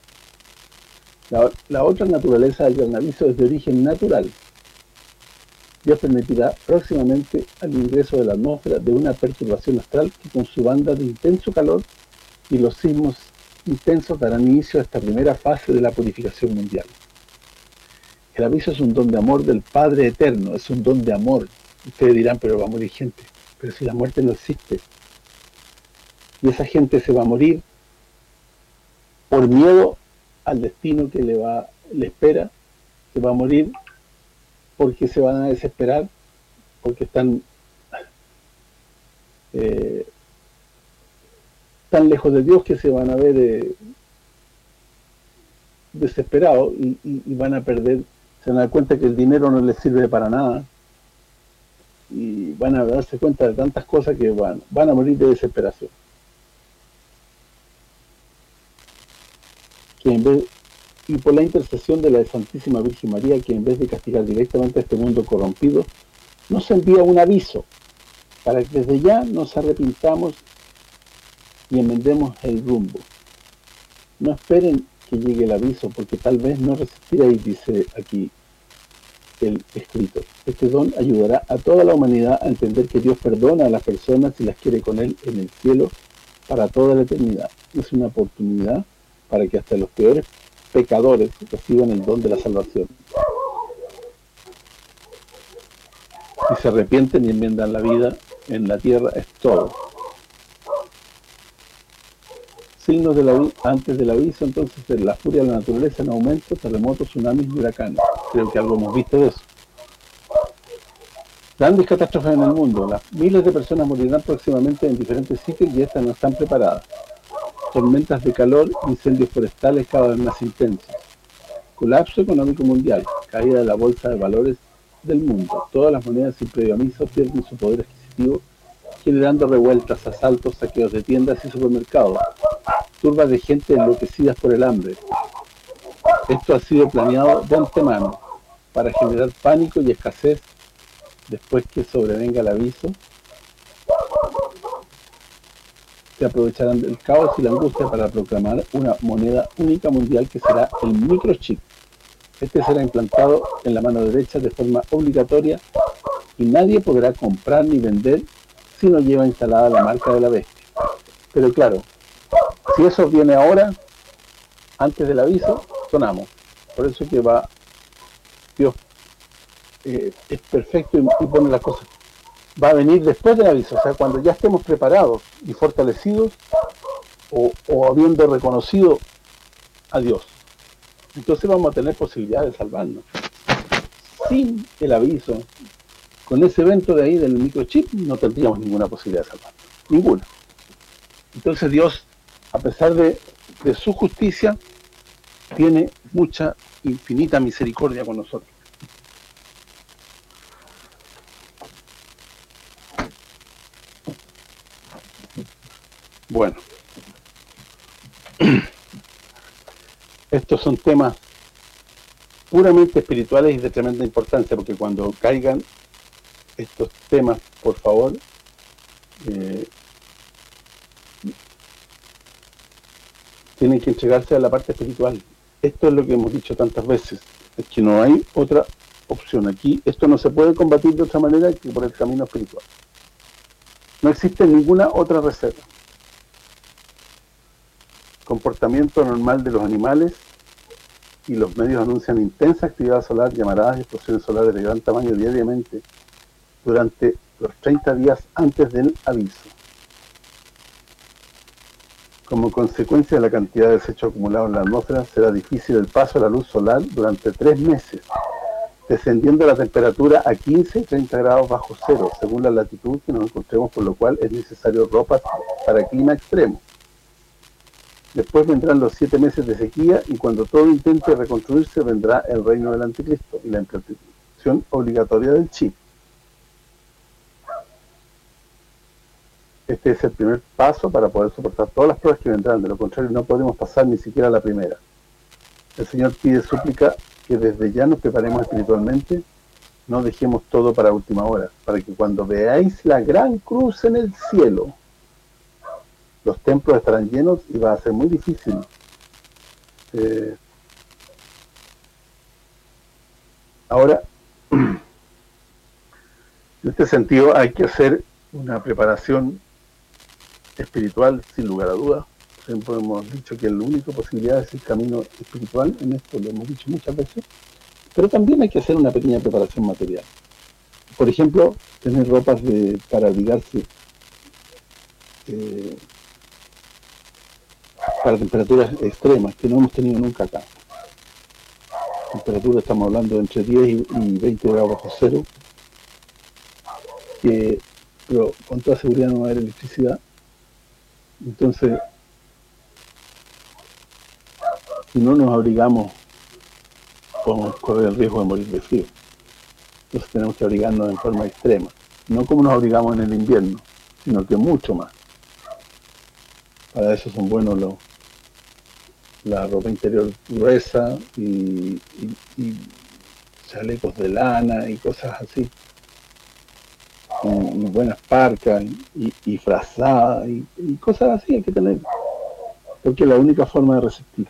La otra naturaleza del gran aviso es de origen natural. Dios permitirá próximamente al ingreso de la atmósfera de una perturbación astral que con su banda de intenso calor y los sismos intensos darán inicio a esta primera fase de la purificación mundial. El aviso es un don de amor del Padre Eterno, es un don de amor. Ustedes dirán, pero va a morir gente. Pero si la muerte no existe. Y esa gente se va a morir por miedo al destino que le espera, se va a morir porque se van a desesperar, porque están tan lejos de Dios que se van a ver desesperados y van a perder, se van a dar cuenta que el dinero no les sirve para nada y van a darse cuenta de tantas cosas que van a morir de desesperación. Y por la intercesión de la Santísima Virgen María, que en vez de castigar directamente a este mundo corrompido, nos envía un aviso para que desde ya nos arrepintamos y enmendemos el rumbo. No esperen que llegue el aviso, porque tal vez no resistiréis, dice aquí el escrito. Este don ayudará a toda la humanidad a entender que Dios perdona a las personas y las quiere con Él en el cielo para toda la eternidad. Es una oportunidad para que hasta los peores pecadores reciban el don de la salvación. Si se arrepienten y enmiendan la vida en la tierra, es todo. Signos antes del aviso, entonces, de la furia de la naturaleza en aumento, terremotos, tsunamis y huracanes. Creo que algo hemos visto de eso. Grandes catástrofes en el mundo. Miles de personas morirán próximamente en diferentes sitios y estas no están preparadas. Tormentas de calor, incendios forestales cada vez más intensos. Colapso económico mundial, caída de la bolsa de valores del mundo. Todas las monedas sin previo aviso pierden su poder adquisitivo, generando revueltas, asaltos, saqueos de tiendas y supermercados. Turbas de gente enloquecidas por el hambre. Esto ha sido planeado de antemano para generar pánico y escasez después que sobrevenga el aviso. Se aprovecharán del caos y la angustia para proclamar una moneda única mundial que será el microchip. Este será implantado en la mano derecha de forma obligatoria y nadie podrá comprar ni vender si no lleva instalada la marca de la bestia. Pero claro, si eso viene ahora, antes del aviso, sonamos. Por eso que Dios es perfecto y pone las cosas. Va a venir después del aviso, o sea, cuando ya estemos preparados y fortalecidos o habiendo reconocido a Dios. Entonces vamos a tener posibilidad de salvarnos. Sin el aviso, con ese evento de ahí del microchip no tendríamos ninguna posibilidad de salvarnos, ninguna. Entonces Dios, a pesar de su justicia, tiene mucha, infinita misericordia con nosotros. Bueno, estos son temas puramente espirituales y de tremenda importancia, porque cuando caigan estos temas, por favor, tienen que entregarse a la parte espiritual. Esto es lo que hemos dicho tantas veces, es que no hay otra opción. Aquí esto no se puede combatir de otra manera que por el camino espiritual. No existe ninguna otra receta. Comportamiento normal de los animales y los medios anuncian intensa actividad solar, llamaradas y explosiones solares de gran tamaño diariamente durante los 30 días antes del aviso. Como consecuencia de la cantidad de desecho acumulado en la atmósfera, será difícil el paso de la luz solar durante 3 meses, descendiendo la temperatura a 15 y 30 grados bajo cero, según la latitud que nos encontremos, por lo cual es necesario ropa para clima extremo. Después vendrán los 7 meses de sequía, y cuando todo intente reconstruirse vendrá el reino del anticristo y la implantación obligatoria del chip. Este es el primer paso para poder soportar todas las pruebas que vendrán, de lo contrario no podemos pasar ni siquiera la primera. El Señor pide súplica que desde ya nos preparemos espiritualmente, no dejemos todo para última hora, para que cuando veáis la gran cruz en el cielo, los templos estarán llenos y va a ser muy difícil. Ahora, en este sentido hay que hacer una preparación espiritual sin lugar a dudas. Siempre hemos dicho que la única posibilidad es el camino espiritual, en esto lo hemos dicho muchas veces, pero también hay que hacer una pequeña preparación material. Por ejemplo, tener ropas para abrigarse para temperaturas extremas que no hemos tenido nunca acá. Temperatura, estamos hablando de entre 10 y 20 grados bajo cero, pero con toda seguridad no va a haber electricidad. Entonces, si no nos abrigamos, podemos correr el riesgo de morir de frío. Entonces tenemos que abrigarnos en forma extrema, no como nos abrigamos en el invierno, sino que mucho más. Para eso son buenos la ropa interior gruesa y chalecos de lana y cosas así, y buenas parcas y frazadas y cosas así hay que tener, porque es la única forma de resistir.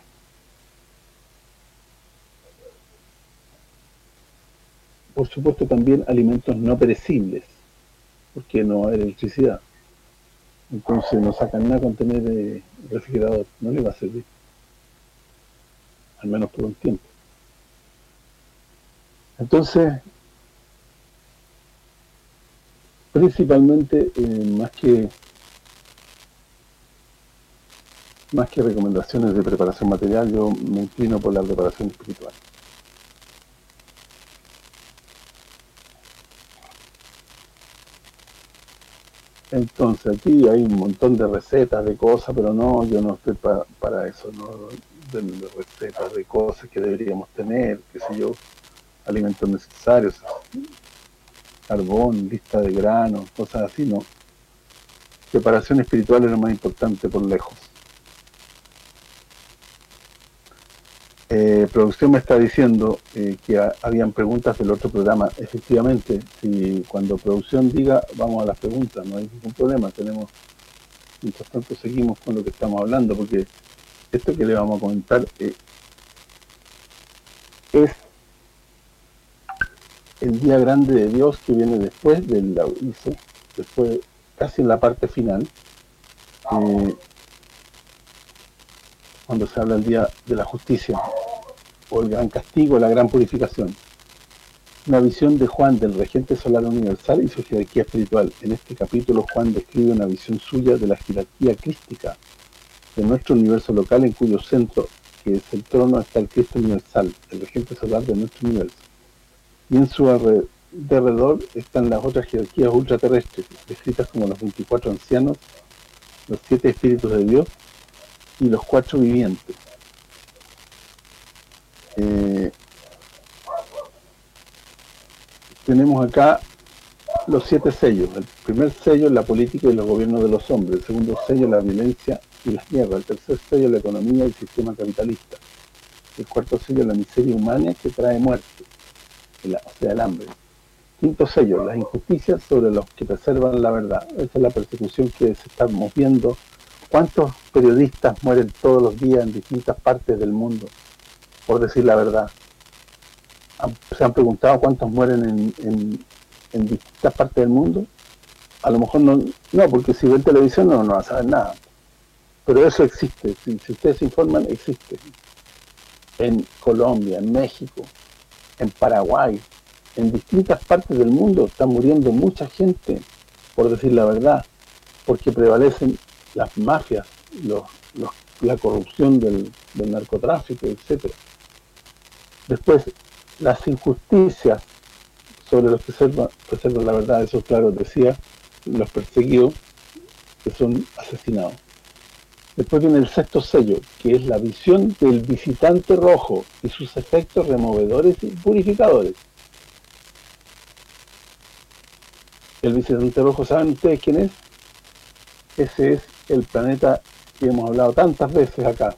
Por supuesto también alimentos no perecibles, porque no hay electricidad. Entonces no sacan nada con tener refrigerador, no le va a servir, al menos por un tiempo. Entonces, principalmente, más que recomendaciones de preparación material, yo me inclino por la preparación espiritual. Entonces aquí hay un montón de recetas de cosas, pero no, yo no estoy para eso, no, de recetas de cosas que deberíamos tener, qué sé yo, alimentos necesarios, carbón, lista de granos, cosas así, no. Preparación espiritual es lo más importante por lejos. Producción me está diciendo que habían preguntas del otro programa. Efectivamente, si cuando producción diga, vamos a las preguntas, no hay ningún problema. Mientras tanto seguimos con lo que estamos hablando, porque esto que le vamos a comentar es el día grande de Dios que viene después del aviso, después casi en la parte final, cuando se habla del día de la justicia, o el gran castigo, la gran purificación. Una visión de Juan del regente solar universal y su jerarquía espiritual. En este capítulo Juan describe una visión suya de la jerarquía crística de nuestro universo local, en cuyo centro, que es el trono, está el Cristo universal, el regente solar de nuestro universo. Y en su derredor están las otras jerarquías ultraterrestres, descritas como los 24 ancianos, los 7 espíritus de Dios y los 4 vivientes. Tenemos acá los 7 sellos. El primer sello es la política y los gobiernos de los hombres. El segundo sello es la violencia y las guerras. El tercer sello es la economía y el sistema capitalista. El cuarto sello es la miseria humana que trae muerte, o sea, el hambre. Quinto sello, las injusticias sobre los que preservan la verdad. Esa es la persecución que estamos viendo. ¿Cuántos periodistas mueren todos los días en distintas partes del mundo por decir la verdad? ¿Se han preguntado cuántos mueren en distintas partes del mundo? A lo mejor no, porque si ven televisión no van a saber nada. Pero eso existe, si ustedes se informan, existe. En Colombia, en México, en Paraguay, en distintas partes del mundo está muriendo mucha gente por decir la verdad, porque prevalecen las mafias, la corrupción del narcotráfico, etcétera. Después, las injusticias sobre los que preservan la verdad, eso claro decía, los perseguidos que son asesinados. Después viene el sexto sello, que es la visión del visitante rojo y sus efectos removedores y purificadores. El visitante rojo, ¿saben ustedes quién es? Ese es el planeta que hemos hablado tantas veces acá.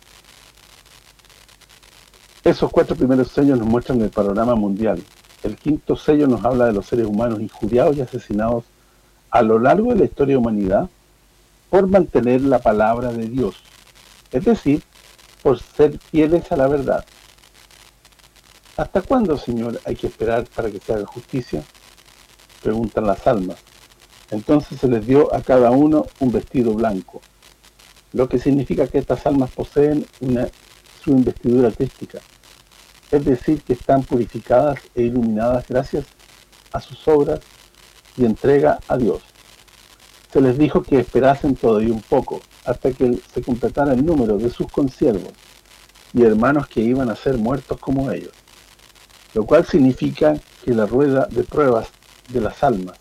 Esos 4 primeros sellos nos muestran el panorama mundial. El quinto sello nos habla de los seres humanos injuriados y asesinados a lo largo de la historia de la humanidad por mantener la palabra de Dios, es decir, por ser fieles a la verdad. ¿Hasta cuándo, Señor, hay que esperar para que se haga justicia?, preguntan las almas. Entonces se les dio a cada uno un vestido blanco, lo que significa que estas almas poseen su investidura crística, es decir, que están purificadas e iluminadas gracias a sus obras y entrega a Dios. Se les dijo que esperasen todavía un poco, hasta que se completara el número de sus consiervos y hermanos que iban a ser muertos como ellos, lo cual significa que la rueda de pruebas de las almas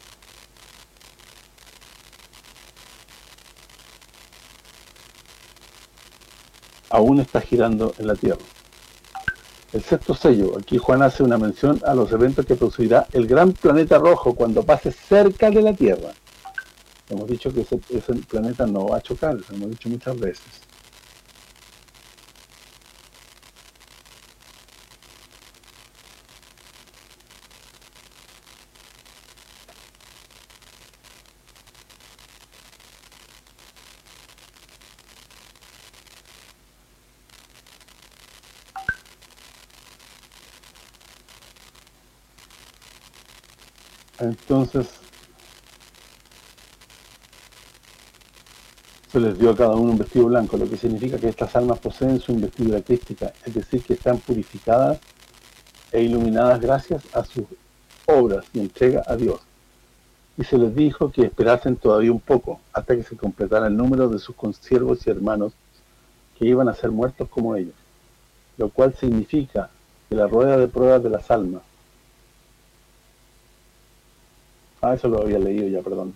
aún está girando en la tierra. El sexto sello, aquí Juan hace una mención a los eventos que producirá el gran planeta rojo cuando pase cerca de la Tierra. Hemos dicho que ese planeta no va a chocar, lo hemos dicho muchas veces. Entonces, se les dio a cada uno un vestido blanco, lo que significa que estas almas poseen su investidura crística, es decir, que están purificadas e iluminadas gracias a sus obras y entrega a Dios. Y se les dijo que esperasen todavía un poco, hasta que se completara el número de sus consiervos y hermanos que iban a ser muertos como ellos, lo cual significa que la rueda de pruebas de las almas. Eso lo había leído ya, perdón.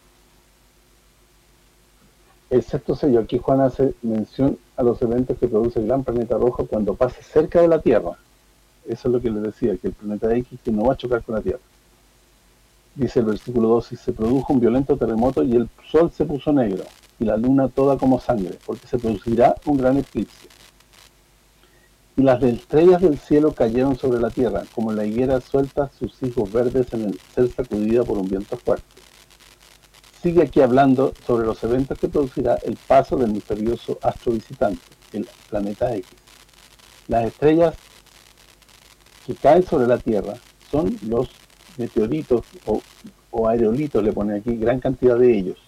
El sexto sello, aquí Juan hace mención a los eventos que produce el gran planeta rojo cuando pase cerca de la Tierra. Eso es lo que les decía, que el planeta X que no va a chocar con la Tierra. Dice el versículo 2, y se produjo un violento terremoto y el sol se puso negro, y la luna toda como sangre, porque se producirá un gran eclipse. Y las estrellas del cielo cayeron sobre la tierra, como la higuera suelta sus higos verdes en el ser sacudida por un viento fuerte. Sigue aquí hablando sobre los eventos que producirá el paso del misterioso astro visitante, el planeta X. Las estrellas que caen sobre la Tierra son los meteoritos o aerolitos, le pone aquí, gran cantidad de ellos.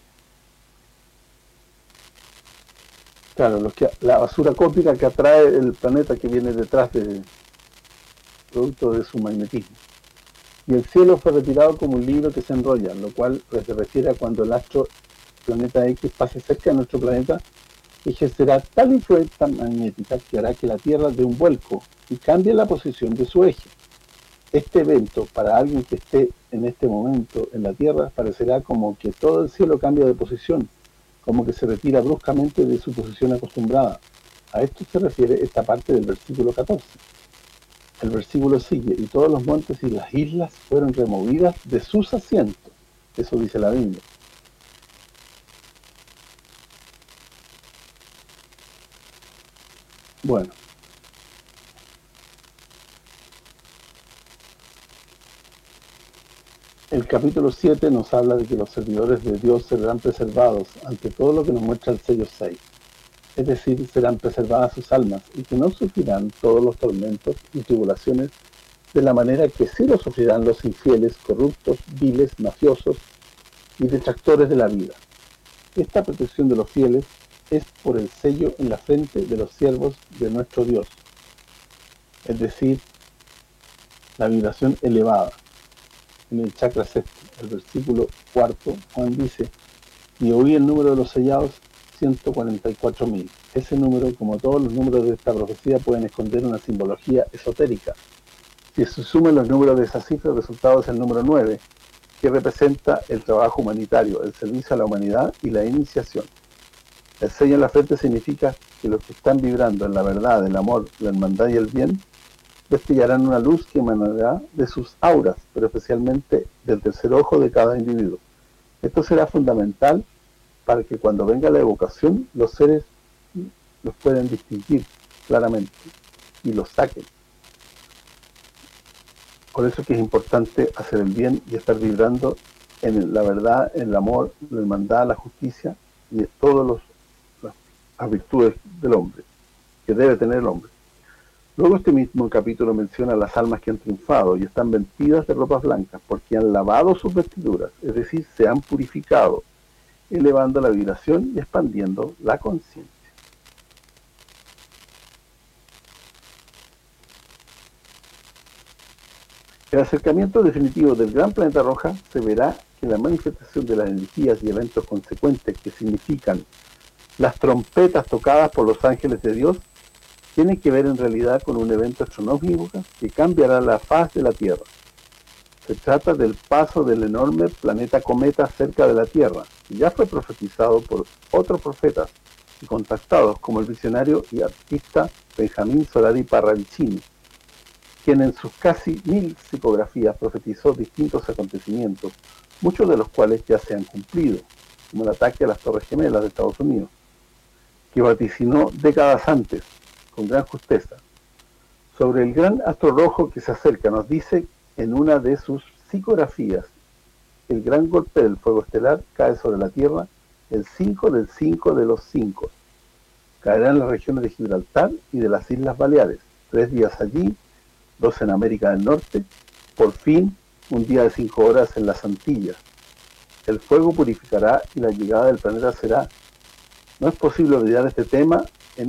Claro, la basura cósmica que atrae el planeta que viene detrás producto de su magnetismo. Y el cielo fue retirado como un libro que se enrolla, lo cual se refiere a cuando el astro planeta X pase cerca de nuestro planeta, ejercerá tal influencia magnética que hará que la Tierra dé un vuelco y cambie la posición de su eje. Este evento, para alguien que esté en este momento en la Tierra, parecerá como que todo el cielo cambia de posición, como que se retira bruscamente de su posición acostumbrada. A esto se refiere esta parte del versículo 14. El versículo sigue: y todos los montes y las islas fueron removidas de sus asientos. Eso dice la Biblia. Bueno, el capítulo 7 nos habla de que los servidores de Dios serán preservados ante todo lo que nos muestra el sello 6. Es decir, serán preservadas sus almas y que no sufrirán todos los tormentos y tribulaciones de la manera que sí lo sufrirán los infieles, corruptos, viles, mafiosos y detractores de la vida. Esta protección de los fieles es por el sello en la frente de los siervos de nuestro Dios, es decir, la vibración elevada. En el chakra sexto, el versículo 4, Juan dice: y oí el número de los sellados, 144.000. Ese número, como todos los números de esta profecía, pueden esconder una simbología esotérica. Si se suman los números de esa cifra, el resultado es el número 9, que representa el trabajo humanitario, el servicio a la humanidad y la iniciación. El sello en la frente significa que los que están vibrando en la verdad, el amor, la hermandad y el bien, destellarán una luz que emanará de sus auras, pero especialmente del tercer ojo de cada individuo. Esto será fundamental para que cuando venga la evocación, los seres los puedan distinguir claramente y los saquen. Por eso es que es importante hacer el bien y estar vibrando en la verdad, en el amor, la hermandad, la justicia y en todas las virtudes del hombre, que debe tener el hombre. Luego este mismo capítulo menciona las almas que han triunfado y están vestidas de ropas blancas porque han lavado sus vestiduras, es decir, se han purificado, elevando la vibración y expandiendo la conciencia. El acercamiento definitivo del gran planeta roja se verá que la manifestación de las energías y eventos consecuentes que significan las trompetas tocadas por los ángeles de Dios tienen que ver en realidad con un evento astronómico que cambiará la faz de la Tierra. Se trata del paso del enorme planeta cometa cerca de la Tierra, que ya fue profetizado por otros profetas y contactados como el visionario y artista Benjamín Solari Parravicini, quien en sus casi 1000 psicografías profetizó distintos acontecimientos, muchos de los cuales ya se han cumplido, como el ataque a las Torres Gemelas de Estados Unidos, que vaticinó décadas antes, con gran justeza. Sobre el gran astro rojo que se acerca, nos dice en una de sus psicografías: el gran golpe del fuego estelar cae sobre la Tierra el 5 del 5 de los 5. Caerá en las regiones de Gibraltar y de las Islas Baleares, 3 días allí, 2 en América del Norte, por fin un día de 5 horas en las Antillas. El fuego purificará y la llegada del planeta será. No es posible olvidar este tema,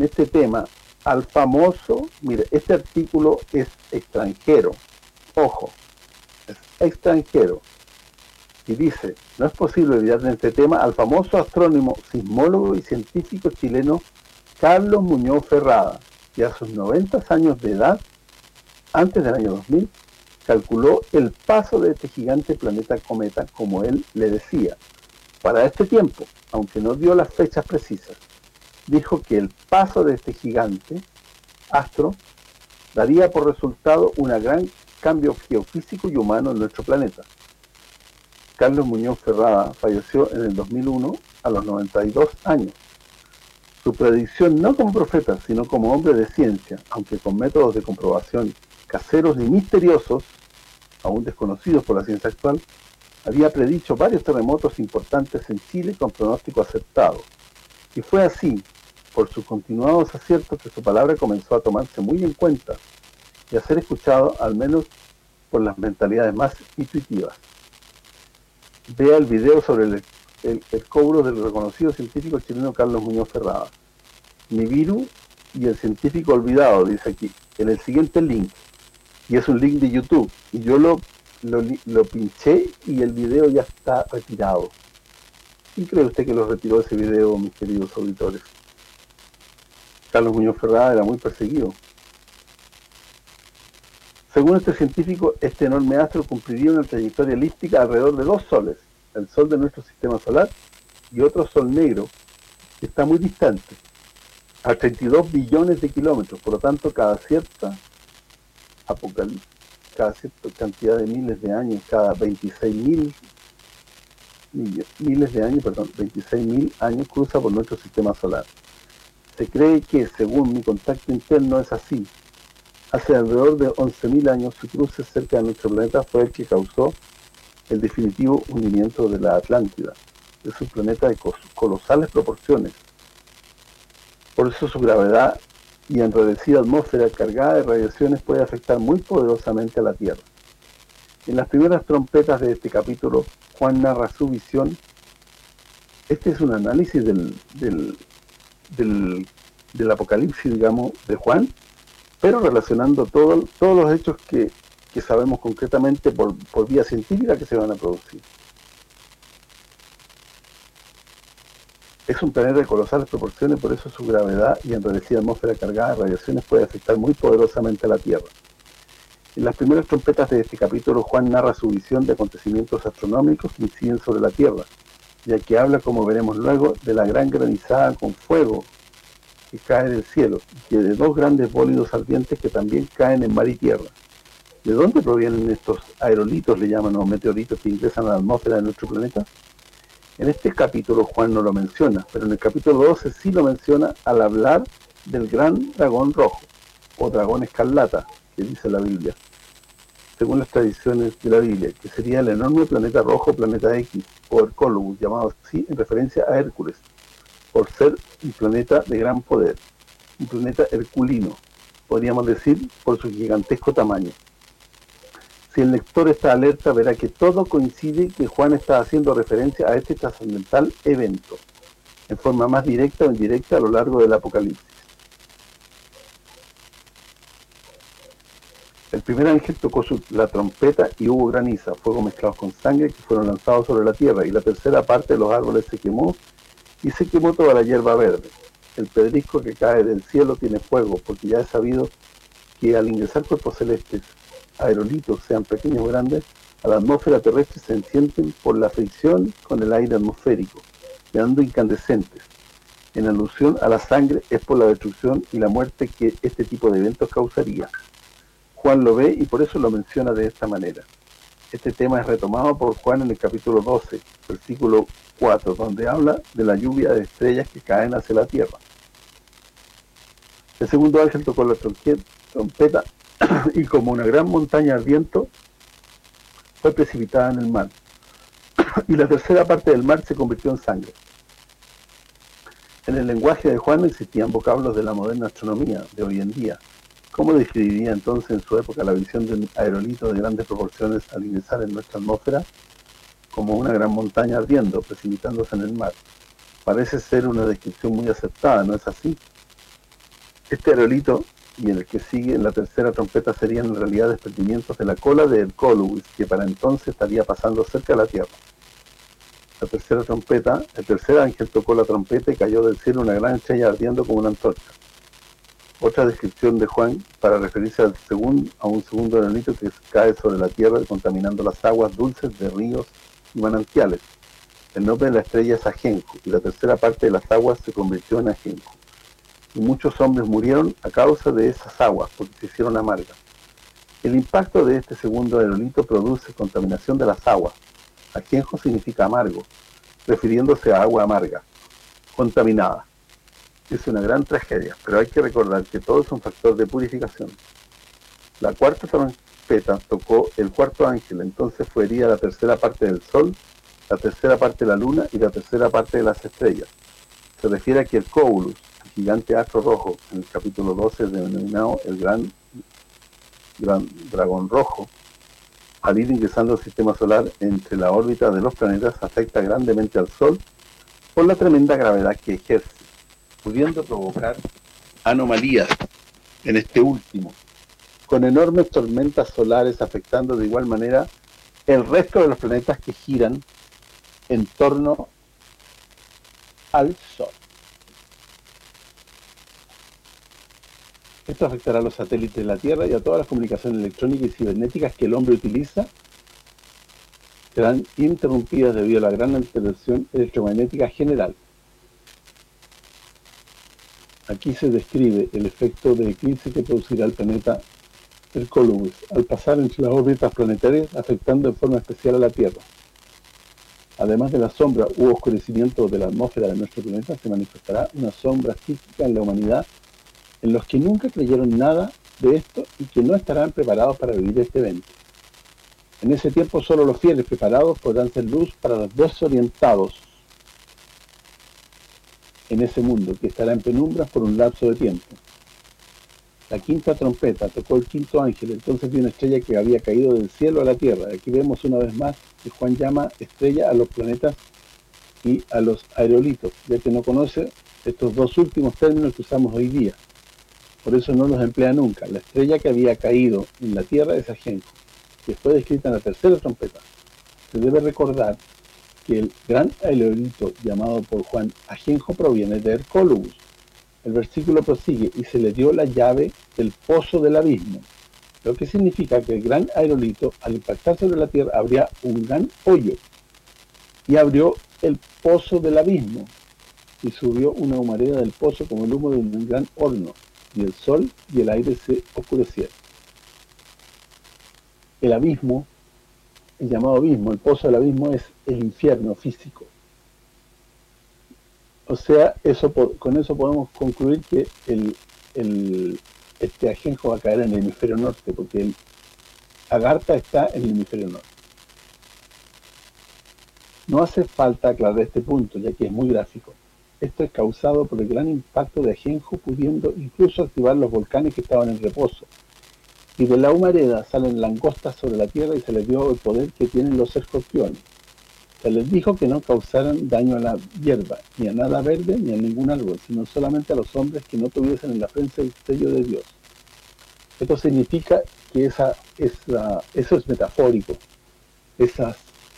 al famoso, mire, este artículo es extranjero, ojo, es extranjero, y dice: no es posible olvidar en este tema al famoso astrónomo, sismólogo y científico chileno Carlos Muñoz Ferrada, que a sus 90 años de edad, antes del año 2000, calculó el paso de este gigante planeta cometa, como él le decía, para este tiempo, aunque no dio las fechas precisas. Dijo que el paso de este gigante astro daría por resultado un gran cambio geofísico y humano en nuestro planeta. Carlos Muñoz Ferrada falleció en el 2001 a los 92 años. Su predicción, no como profeta, sino como hombre de ciencia, aunque con métodos de comprobación caseros y misteriosos, aún desconocidos por la ciencia actual, había predicho varios terremotos importantes en Chile con pronóstico acertado. Y fue así, por sus continuados aciertos, que su palabra comenzó a tomarse muy en cuenta y a ser escuchado al menos por las mentalidades más intuitivas. Vea el video sobre el cobro del reconocido científico chileno Carlos Muñoz Ferrada. Nibiru y el científico olvidado, dice aquí, en el siguiente link. Y es un link de YouTube. Y yo lo pinché y el video ya está retirado. ¿Quién cree usted que lo retiró ese video, mis queridos auditores? Carlos Muñoz Ferrada era muy perseguido. Según este científico, este enorme astro cumpliría una trayectoria elíptica alrededor de 2 soles, el Sol de nuestro sistema solar y otro Sol negro, que está muy distante, a 32 billones de kilómetros. Por lo tanto, cada cierta cantidad de miles de años, cada 26.000 años cruza por nuestro sistema solar. Se cree que, según mi contacto interno, es así. Hace alrededor de 11.000 años, su cruce cerca de nuestro planeta fue el que causó el definitivo hundimiento de la Atlántida. Es un planeta de colosales proporciones. Por eso su gravedad y enredecida atmósfera cargada de radiaciones puede afectar muy poderosamente a la Tierra. En las primeras trompetas de este capítulo, Juan narra su visión. Este es un análisis del Apocalipsis, digamos, de Juan, pero relacionando todos los hechos que sabemos concretamente por vía científica que se van a producir. Es un planeta de colosales proporciones, por eso su gravedad y enredecida atmósfera cargada de radiaciones puede afectar muy poderosamente a la Tierra. En las primeras trompetas de este capítulo, Juan narra su visión de acontecimientos astronómicos que inciden sobre la Tierra, ya que habla, como veremos luego, de la gran granizada con fuego que cae del cielo, y de 2 grandes bólidos ardientes que también caen en mar y tierra. ¿De dónde provienen estos aerolitos, le llaman, o meteoritos que ingresan a la atmósfera de nuestro planeta? En este capítulo Juan no lo menciona, pero en el capítulo 12 sí lo menciona al hablar del gran dragón rojo, o dragón escarlata, que dice la Biblia, según las tradiciones de la Biblia, que sería el enorme planeta rojo, planeta X, o Hercólogos, llamado así en referencia a Hércules, por ser un planeta de gran poder, un planeta herculino, podríamos decir, por su gigantesco tamaño. Si el lector está alerta, verá que todo coincide que Juan está haciendo referencia a este trascendental evento, en forma más directa o indirecta a lo largo del Apocalipsis. El primer ángel tocó la trompeta y hubo graniza, fuego mezclados con sangre que fueron lanzados sobre la tierra, y la tercera parte de los árboles se quemó, y se quemó toda la hierba verde. El pedrisco que cae del cielo tiene fuego, porque ya es sabido que al ingresar cuerpos celestes, aerolitos, sean pequeños o grandes, a la atmósfera terrestre se encienden por la fricción con el aire atmosférico, quedando incandescentes. En alusión a la sangre, es por la destrucción y la muerte que este tipo de eventos causaría. Juan lo ve y por eso lo menciona de esta manera. Este tema es retomado por Juan en el capítulo 12, versículo 4, donde habla de la lluvia de estrellas que caen hacia la tierra. El segundo ángel tocó la trompeta y como una gran montaña ardiente fue precipitada en el mar, y la tercera parte del mar se convirtió en sangre. En el lenguaje de Juan no existían vocablos de la moderna astronomía de hoy en día. ¿Cómo describiría entonces en su época la visión de un aerolito de grandes proporciones al ingresar en nuestra atmósfera? Como una gran montaña ardiendo, precipitándose en el mar. Parece ser una descripción muy aceptada, ¿no es así? Este aerolito y el que sigue en la tercera trompeta serían en realidad desprendimientos de la cola de Hercólogos, que para entonces estaría pasando cerca de la Tierra. La tercera trompeta, el tercer ángel tocó la trompeta y cayó del cielo una gran estrella ardiendo como una antorcha. Otra descripción de Juan para referirse a un segundo aerolito que cae sobre la tierra contaminando las aguas dulces de ríos y manantiales. El nombre de la estrella es Ajenjo, y la tercera parte de las aguas se convirtió en Ajenjo. Y muchos hombres murieron a causa de esas aguas, porque se hicieron amargas. El impacto de este segundo aerolito produce contaminación de las aguas. Ajenjo significa amargo, refiriéndose a agua amarga, contaminada. Es una gran tragedia, pero hay que recordar que todo es un factor de purificación. La cuarta trompeta tocó el cuarto ángel, entonces fue herida la tercera parte del sol, la tercera parte de la luna y la tercera parte de las estrellas. Se refiere a que el Cóulus, el gigante astro rojo, en el capítulo 12 denominado el gran dragón rojo, al ir ingresando al sistema solar entre la órbita de los planetas, afecta grandemente al Sol por la tremenda gravedad que ejerce, pudiendo provocar anomalías en este último, con enormes tormentas solares afectando de igual manera el resto de los planetas que giran en torno al Sol. Esto afectará a los satélites de la Tierra y a todas las comunicaciones electrónicas y cibernéticas que el hombre utiliza. Serán interrumpidas debido a la gran alteración electromagnética general. Aquí se describe el efecto de eclipse que producirá el planeta Hercólogos al pasar entre las órbitas planetarias, afectando en forma especial a la Tierra. Además de la sombra u oscurecimiento de la atmósfera de nuestro planeta, se manifestará una sombra psíquica en la humanidad, en los que nunca creyeron nada de esto y que no estarán preparados para vivir este evento. En ese tiempo solo los fieles preparados podrán ser luz para los desorientados en ese mundo, que estará en penumbras por un lapso de tiempo. La quinta trompeta tocó el quinto ángel, entonces vi una estrella que había caído del cielo a la tierra. Aquí vemos una vez más que Juan llama estrella a los planetas y a los aerolitos, ya que no conoce estos dos últimos términos que usamos hoy día. Por eso no los emplea nunca. La estrella que había caído en la tierra es Ajenjo, que fue descrita en la tercera trompeta. Se debe recordar que el gran aerolito llamado por Juan Ajenjo proviene de Hercólogos. El versículo prosigue, y se le dio la llave del pozo del abismo, lo que significa que el gran aerolito, al impactar sobre la tierra, abría un gran hoyo, y abrió el pozo del abismo, y subió una humareda del pozo como el humo de un gran horno, y el sol y el aire se oscurecieron. El abismo, el llamado abismo, el pozo del abismo, es el infierno físico. O sea, con eso podemos concluir que este Ajenjo va a caer en el hemisferio norte, porque el Agartha está en el hemisferio norte. No hace falta aclarar este punto, ya que es muy gráfico. Esto es causado por el gran impacto de Ajenjo, pudiendo incluso activar los volcanes que estaban en reposo. Y de la humareda salen langostas sobre la tierra y se les dio el poder que tienen los escorpiones. Se les dijo que no causaran daño a la hierba, ni a nada verde, ni a ningún árbol, sino solamente a los hombres que no tuviesen en la frente el sello de Dios. Esto significa que eso es metafórico. Esas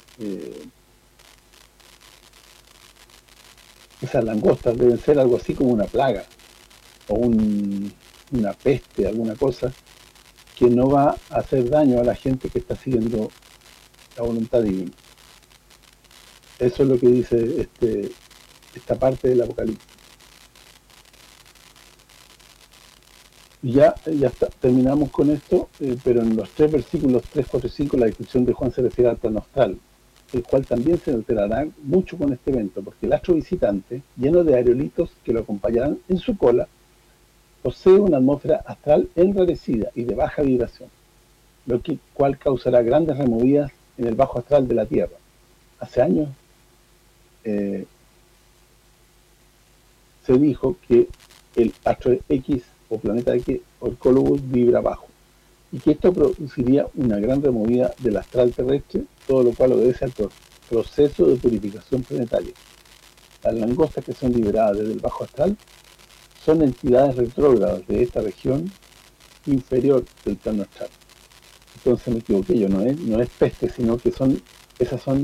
langostas deben ser algo así como una plaga, o una peste, alguna cosa, que no va a hacer daño a la gente que está siguiendo la voluntad divina. Eso es lo que dice esta parte del Apocalipsis. Y ya está, terminamos con esto, pero en los 3 versículos 3, 4 y 5 la descripción de Juan se refiere al plano astral, el cual también se alterará mucho con este evento, porque el astro visitante, lleno de aerolitos que lo acompañarán en su cola, posee una atmósfera astral enrarecida y de baja vibración, cual causará grandes removidas en el bajo astral de la Tierra. Hace años se dijo que el astro X o planeta X o Hercólogos vibra bajo, y que esto produciría una gran removida del astral terrestre, todo lo cual obedece al proceso de purificación planetaria. Las langostas que son liberadas desde el bajo astral son entidades retrógradas de esta región inferior del plano astral. Entonces me equivoqué, yo no es peste, sino que esas son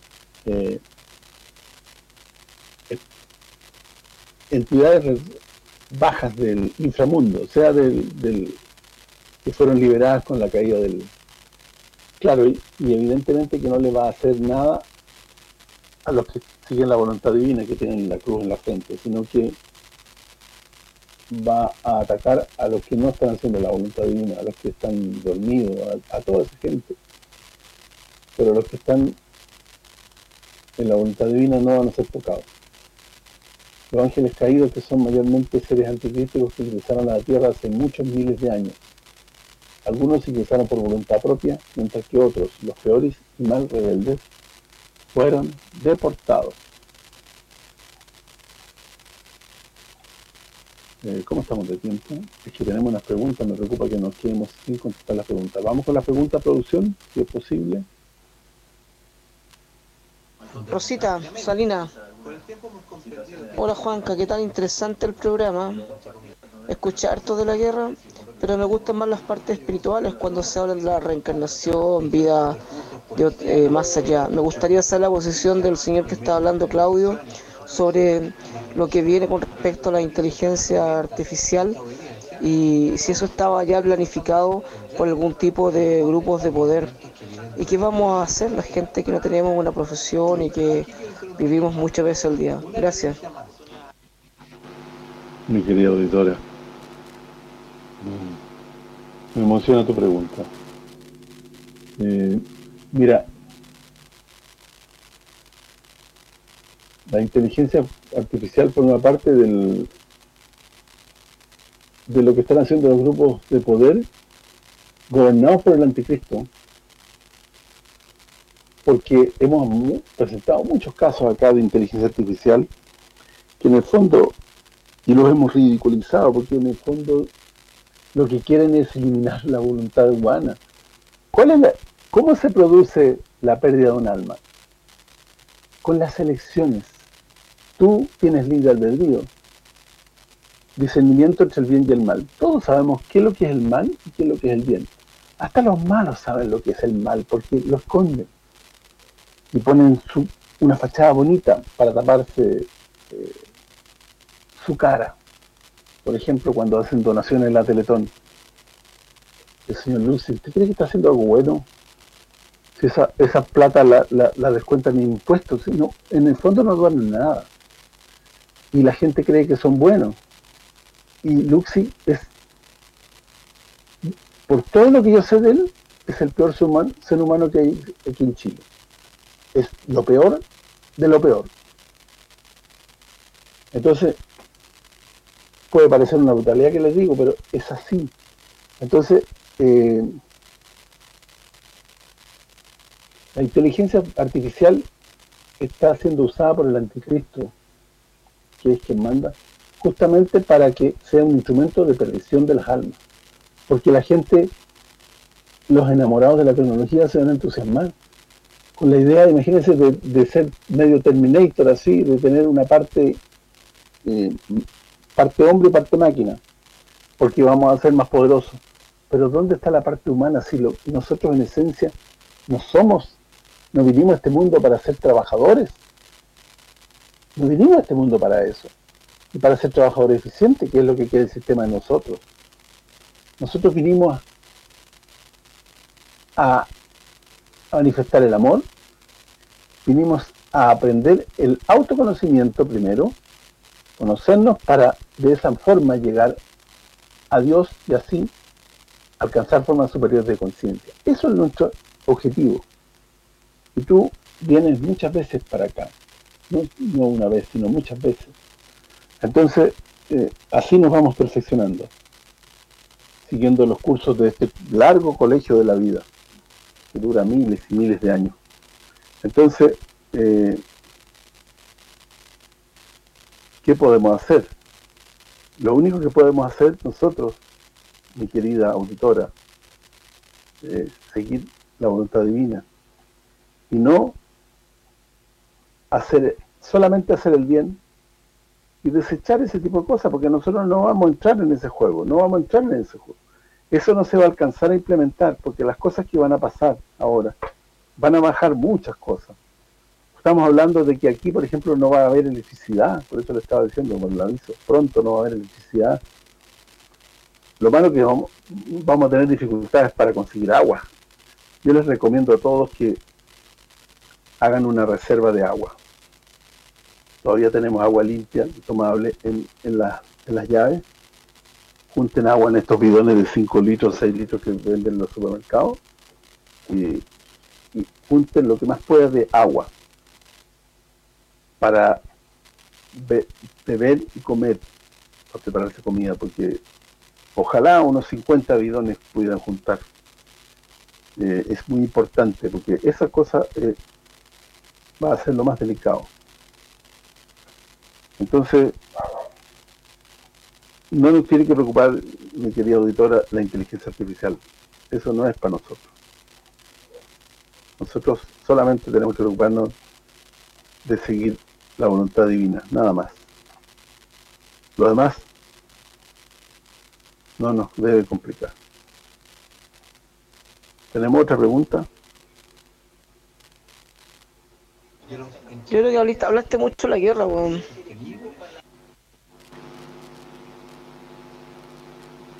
entidades bajas del inframundo, o sea, que fueron liberadas con la caída del... Claro, y evidentemente que no le va a hacer nada a los que siguen la voluntad divina, que tienen la cruz en la frente, sino que va a atacar a los que no están haciendo la voluntad divina, a los que están dormidos, a toda esa gente. Pero los que están en la voluntad divina no van a ser tocados. Los ángeles caídos, que son mayormente seres anticrísticos que ingresaron a la tierra hace muchos miles de años. Algunos ingresaron por voluntad propia, mientras que otros, los peores y más rebeldes, fueron deportados. ¿Cómo estamos de tiempo? Es que tenemos unas preguntas, me preocupa que nos quedemos sin contestar las preguntas. Vamos con la pregunta, producción, si es posible. Rosita, Salina. Hola Juanca, qué tan interesante el programa. Escuchar harto de la guerra, pero me gustan más las partes espirituales cuando se habla de la reencarnación, vida más allá. Me gustaría saber la posición del señor que está hablando, Claudio, sobre lo que viene con respecto a la inteligencia artificial y si eso estaba ya planificado por algún tipo de grupos de poder. ¿Y qué vamos a hacer la gente que no tenemos una profesión y que vivimos muchas veces al día? Gracias. Mi querida auditora, me emociona tu pregunta. Mira, la inteligencia artificial forma parte de lo que están haciendo los grupos de poder gobernados por el anticristo, porque hemos presentado muchos casos acá de inteligencia artificial que en el fondo, y los hemos ridiculizado, porque en el fondo lo que quieren es eliminar la voluntad humana. ¿Cómo se produce la pérdida de un alma? Con las elecciones. Tú tienes libre albedrío, discernimiento entre el bien y el mal. Todos sabemos qué es lo que es el mal y qué es lo que es el bien. Hasta los malos saben lo que es el mal, porque lo esconden y ponen una fachada bonita para taparse su cara. Por ejemplo, cuando hacen donaciones en la Teletón. El señor Lucy, ¿usted cree que está haciendo algo bueno? Si esa plata la descuentan en impuestos, ¿sí? No, en el fondo no donan nada. Y la gente cree que son buenos. Y Luxi es, por todo lo que yo sé de él, es el peor ser humano que hay aquí en Chile. Es lo peor de lo peor. Entonces, puede parecer una brutalidad que les digo, pero es así. Entonces, la inteligencia artificial está siendo usada por el anticristo, que es quien manda, justamente para que sea un instrumento de perdición de las almas. Porque la gente, los enamorados de la tecnología, se van a entusiasmar con la idea, imagínense, de ser medio Terminator, así, de tener una parte hombre y parte máquina, porque vamos a ser más poderosos. Pero ¿dónde está la parte humana si nosotros en esencia no vinimos a este mundo para ser trabajadores? No vinimos a este mundo para eso. Y para ser trabajadores eficientes, que es lo que quiere el sistema de nosotros. Nosotros vinimos a manifestar el amor, vinimos a aprender el autoconocimiento primero, conocernos para de esa forma llegar a Dios y así alcanzar formas superiores de conciencia. Eso es nuestro objetivo. Y tú vienes muchas veces para acá, no una vez, sino muchas veces. Entonces, así nos vamos perfeccionando, siguiendo los cursos de este largo colegio de la vida, que dura miles y miles de años. Entonces, ¿qué podemos hacer? Lo único que podemos hacer nosotros, mi querida auditora, es seguir la voluntad divina y no solamente hacer el bien y desechar ese tipo de cosas, porque nosotros no vamos a entrar en ese juego, Eso no se va a alcanzar a implementar, porque las cosas que van a pasar ahora, van a bajar muchas cosas. Estamos hablando de que aquí, por ejemplo, no va a haber electricidad, por eso le estaba diciendo, como lo aviso, pronto no va a haber electricidad. Lo malo es que vamos a tener dificultades para conseguir agua. Yo les recomiendo a todos que hagan una reserva de agua. Todavía tenemos agua limpia y tomable en las llaves. Junten agua en estos bidones de 5 litros, 6 litros que venden en los supermercados y junten lo que más pueda de agua para beber y comer, para prepararse comida, porque ojalá unos 50 bidones pudieran juntar. Es muy importante, porque esa cosa va a ser lo más delicado. Entonces, no nos tiene que preocupar, mi querida auditora, la inteligencia artificial. Eso no es para nosotros. Nosotros solamente tenemos que preocuparnos de seguir la voluntad divina, nada más. Lo demás no nos debe complicar. ¿Tenemos otra pregunta? Yo creo que hablaste mucho de la guerra, weón.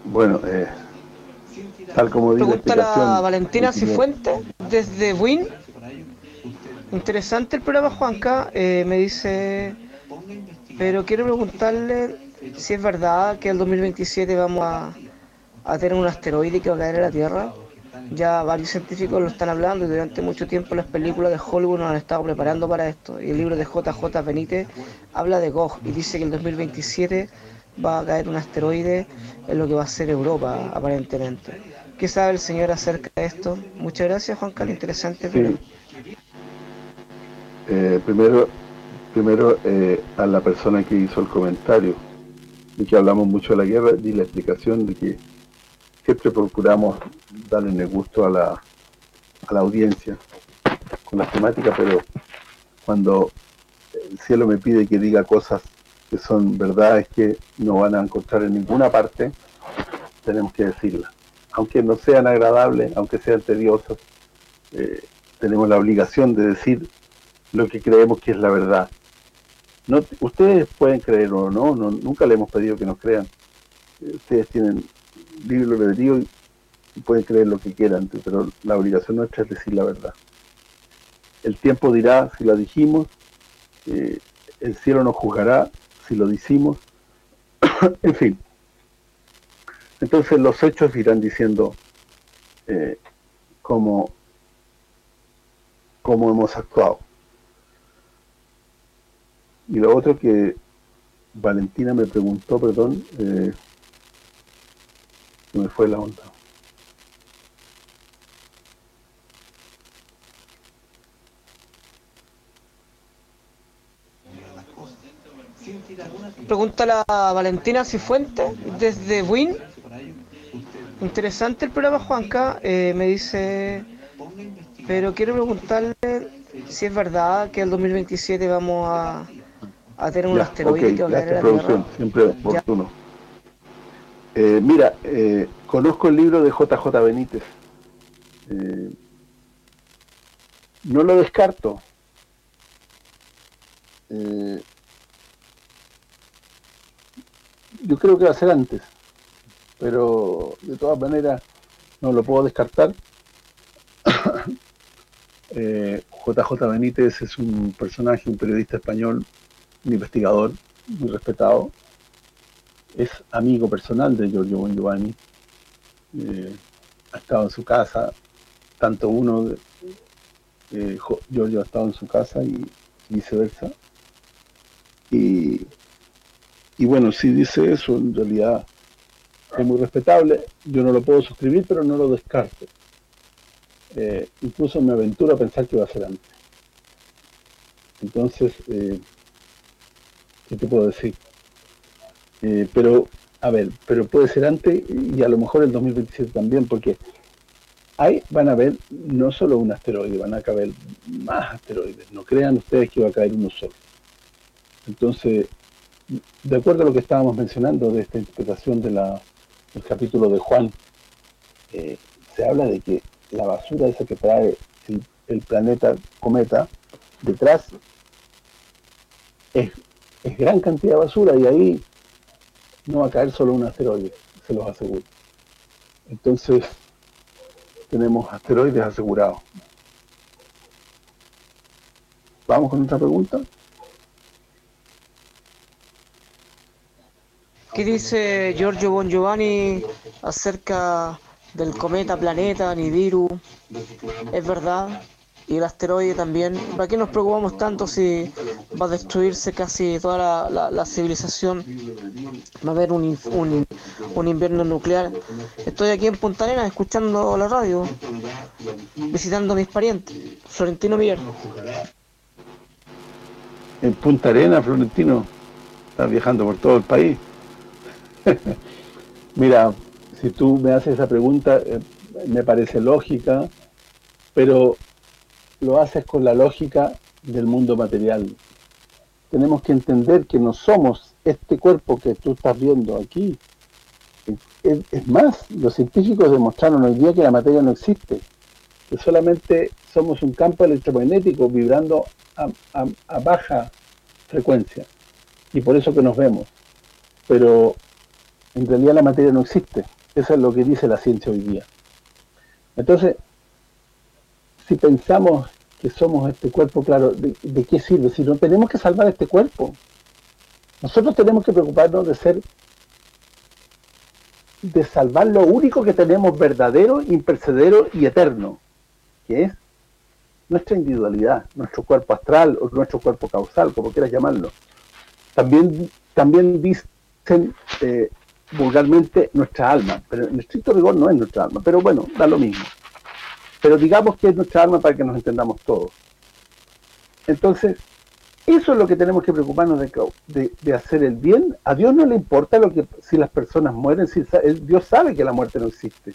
Bueno, tal como di la Pregunta la explicación Valentina anterior, Cifuentes desde Win. Interesante el programa, Juanca. Me dice, pero quiero preguntarle si es verdad que el 2027 vamos a tener un asteroide que va a caer en la Tierra. Ya varios científicos lo están hablando y durante mucho tiempo las películas de Hollywood nos han estado preparando para esto. Y el libro de JJ Benítez habla de Gog y dice que el 2027 va a caer un asteroide en lo que va a ser Europa, aparentemente. ¿Qué sabe el señor acerca de esto? Muchas gracias, Juan Carlos. Interesante programa. sí, primero a la persona que hizo el comentario y que hablamos mucho de la guerra, di la explicación de que siempre procuramos darle el gusto a la audiencia con las temáticas, pero cuando el cielo me pide que diga cosas que son verdades que no van a encontrar en ninguna parte, tenemos que decirlas. Aunque no sean agradables, aunque sean tediosas, tenemos la obligación de decir lo que creemos que es la verdad. No, ustedes pueden creer o no, nunca le hemos pedido que nos crean. Ustedes tienen libre albedrío y pueden creer lo que quieran, pero la obligación nuestra es decir la verdad. El tiempo dirá si la dijimos, el cielo nos juzgará si lo decimos, en fin. Entonces los hechos irán diciendo cómo hemos actuado. Y lo otro que Valentina me preguntó, perdón, se me fue la onda. Pregunta la Valentina Cifuentes desde Win. Interesante el programa, Juanca. Me dice, pero quiero preguntarle si es verdad que el 2027 vamos a tener un asteroide que va a caer en la Tierra. Siempre oportuno. Mira, conozco el libro de JJ Benítez. No lo descarto. Yo creo que va a ser antes, pero de todas maneras no lo puedo descartar. JJ Benítez es un personaje, un periodista español, un investigador muy respetado. Es amigo personal de Giorgio Bongiovanni. Ha estado en su casa, tanto Giorgio ha estado en su casa y viceversa. Y bueno, si dice eso, en realidad es muy respetable. Yo no lo puedo suscribir, pero no lo descarto. Incluso me aventuro a pensar que va a ser antes. Entonces, ¿qué te puedo decir? Pero puede ser antes y a lo mejor el 2027 también, porque ahí van a haber no solo un asteroide, van a caer más asteroides. No crean ustedes que va a caer uno solo. Entonces, de acuerdo a lo que estábamos mencionando de esta interpretación del capítulo de Juan, se habla de que la basura esa que trae el planeta cometa detrás es gran cantidad de basura, y ahí no va a caer solo un asteroide, se los aseguro. Entonces tenemos asteroides asegurados. ¿Vamos con otra pregunta? ¿Qué dice Giorgio Bongiovanni acerca del cometa, planeta, Nibiru? ¿Es verdad? Y el asteroide también. ¿Para qué nos preocupamos tanto si va a destruirse casi toda la civilización? Va a haber un invierno nuclear. Estoy aquí en Punta Arenas escuchando la radio, visitando a mis parientes. Florentino Mier. En Punta Arenas, Florentino, estás viajando por todo el país. Mira, si tú me haces esa pregunta, me parece lógica, pero lo haces con la lógica del mundo material. Tenemos que entender que no somos este cuerpo que tú estás viendo aquí. Es más, los científicos demostraron hoy día que la materia no existe, que solamente somos un campo electromagnético vibrando a baja frecuencia, y por eso que nos vemos. Pero en realidad la materia no existe. Eso es lo que dice la ciencia hoy día. Entonces, si pensamos que somos este cuerpo, claro, ¿de qué sirve? Si no tenemos que salvar este cuerpo, nosotros tenemos que preocuparnos de salvar lo único que tenemos verdadero, imperecedero y eterno, que es nuestra individualidad, nuestro cuerpo astral o nuestro cuerpo causal, como quieras llamarlo. También dicen vulgarmente nuestra alma, pero en estricto rigor no es nuestra alma, pero bueno, da lo mismo. Pero digamos que es nuestra alma para que nos entendamos todos. Entonces, eso es lo que tenemos que preocuparnos de hacer el bien. A Dios no le importa si las personas mueren, Dios sabe que la muerte no existe.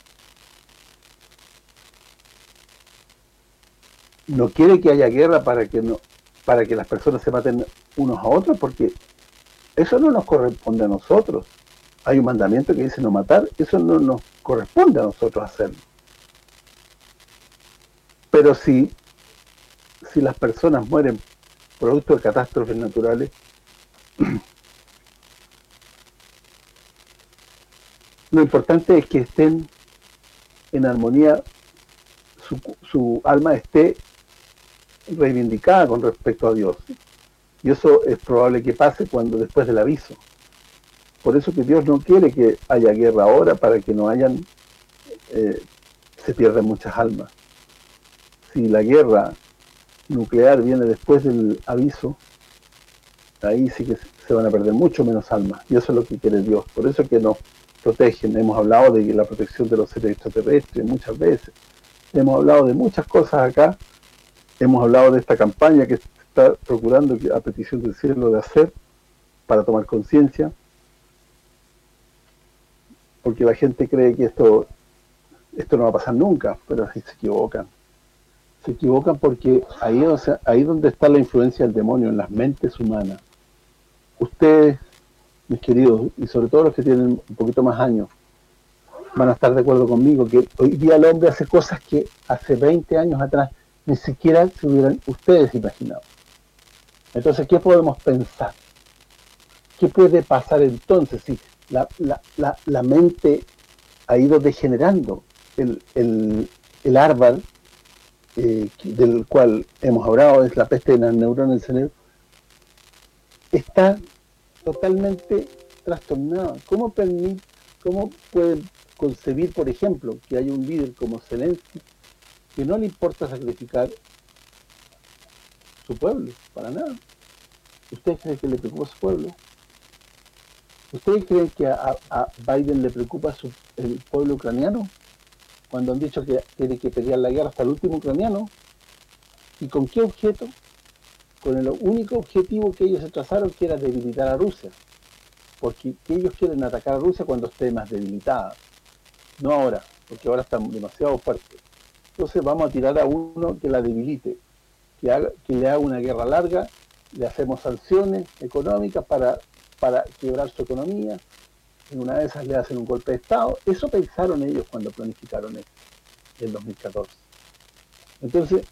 No quiere que haya guerra para que las personas se maten unos a otros, porque eso no nos corresponde a nosotros. Hay un mandamiento que dice no matar, eso no nos corresponde a nosotros hacerlo. Pero si las personas mueren producto de catástrofes naturales, lo importante es que estén en armonía, su alma esté reivindicada con respecto a Dios. Y eso es probable que pase después del aviso. Por eso que Dios no quiere que haya guerra ahora, para que no hayan, se pierdan muchas almas. Si la guerra nuclear viene después del aviso, ahí sí que se van a perder mucho menos almas, y eso es lo que quiere Dios. Por eso que nos protegen. Hemos hablado de la protección de los seres extraterrestres muchas veces, hemos hablado de muchas cosas acá, hemos hablado de esta campaña que se está procurando, a petición del cielo, de hacer para tomar conciencia, porque la gente cree que esto no va a pasar nunca, pero así se equivocan. Se equivocan porque ahí donde está la influencia del demonio, en las mentes humanas. Ustedes, mis queridos, y sobre todo los que tienen un poquito más años, van a estar de acuerdo conmigo que hoy día el hombre hace cosas que hace 20 años atrás ni siquiera se hubieran ustedes imaginado. Entonces, ¿qué podemos pensar? ¿Qué puede pasar entonces si la mente ha ido degenerando? El árbol del cual hemos hablado, es la peste de las neuronas del cerebro, está totalmente trastornado. ¿Cómo pueden concebir, por ejemplo, que hay un líder como Zelensky que no le importa sacrificar su pueblo? Para nada. ¿Ustedes creen que le preocupa su pueblo? ¿Ustedes creen que a Biden le preocupa el pueblo ucraniano? Cuando han dicho que tiene que pelear la guerra hasta el último ucraniano. ¿Y con qué objeto? Con el único objetivo que ellos se trazaron, que era debilitar a Rusia. Porque ellos quieren atacar a Rusia cuando esté más debilitada. No ahora, porque ahora están demasiado fuertes. Entonces vamos a tirar a uno que la debilite, que le haga una guerra larga, le hacemos sanciones económicas para quebrar su economía. En una de esas le hacen un golpe de Estado. Eso pensaron ellos cuando planificaron esto, en 2014. Entonces,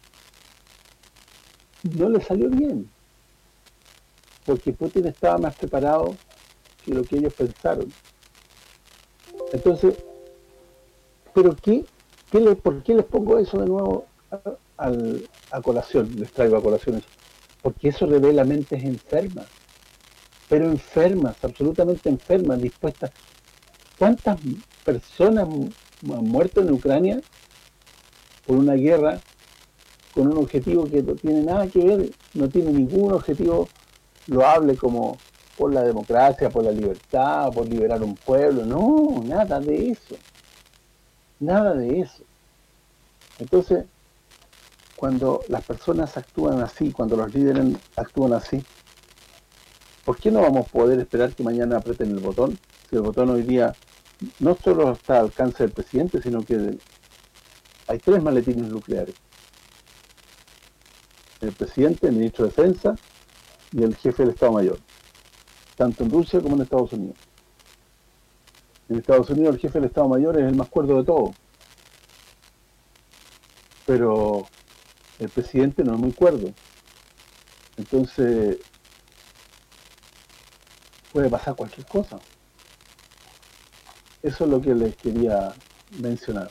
no le salió bien, porque Putin estaba más preparado que lo que ellos pensaron. Entonces, ¿pero por qué les pongo eso de nuevo a colación? Les traigo a colación eso. Porque eso revela mentes enfermas, pero enfermas, absolutamente enfermas, dispuestas. ¿Cuántas personas han muerto en Ucrania por una guerra con un objetivo que no tiene nada que ver, no tiene ningún objetivo loable como por la democracia, por la libertad, por liberar un pueblo? No, nada de eso. Nada de eso. Entonces, cuando las personas actúan así, cuando los líderes actúan así, ¿por qué no vamos a poder esperar que mañana aprieten el botón? Si el botón hoy día no solo está al alcance del presidente, sino que hay 3 maletines nucleares. El presidente, el ministro de Defensa y el jefe del Estado Mayor, tanto en Rusia como en Estados Unidos. En Estados Unidos el jefe del Estado Mayor es el más cuerdo de todos, pero el presidente no es muy cuerdo. Entonces puede pasar cualquier cosa. Eso es lo que les quería mencionar.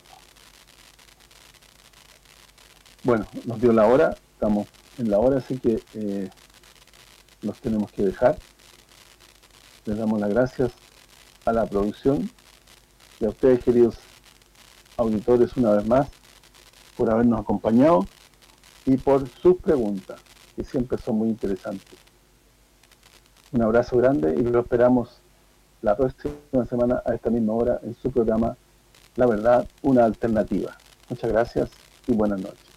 Bueno, nos dio la hora, estamos en la hora, así que los tenemos que dejar. Les damos las gracias a la producción y a ustedes, queridos auditores, una vez más, por habernos acompañado y por sus preguntas, que siempre son muy interesantes. Un abrazo grande y lo esperamos la próxima semana a esta misma hora en su programa La Verdad, una alternativa. Muchas gracias y buenas noches.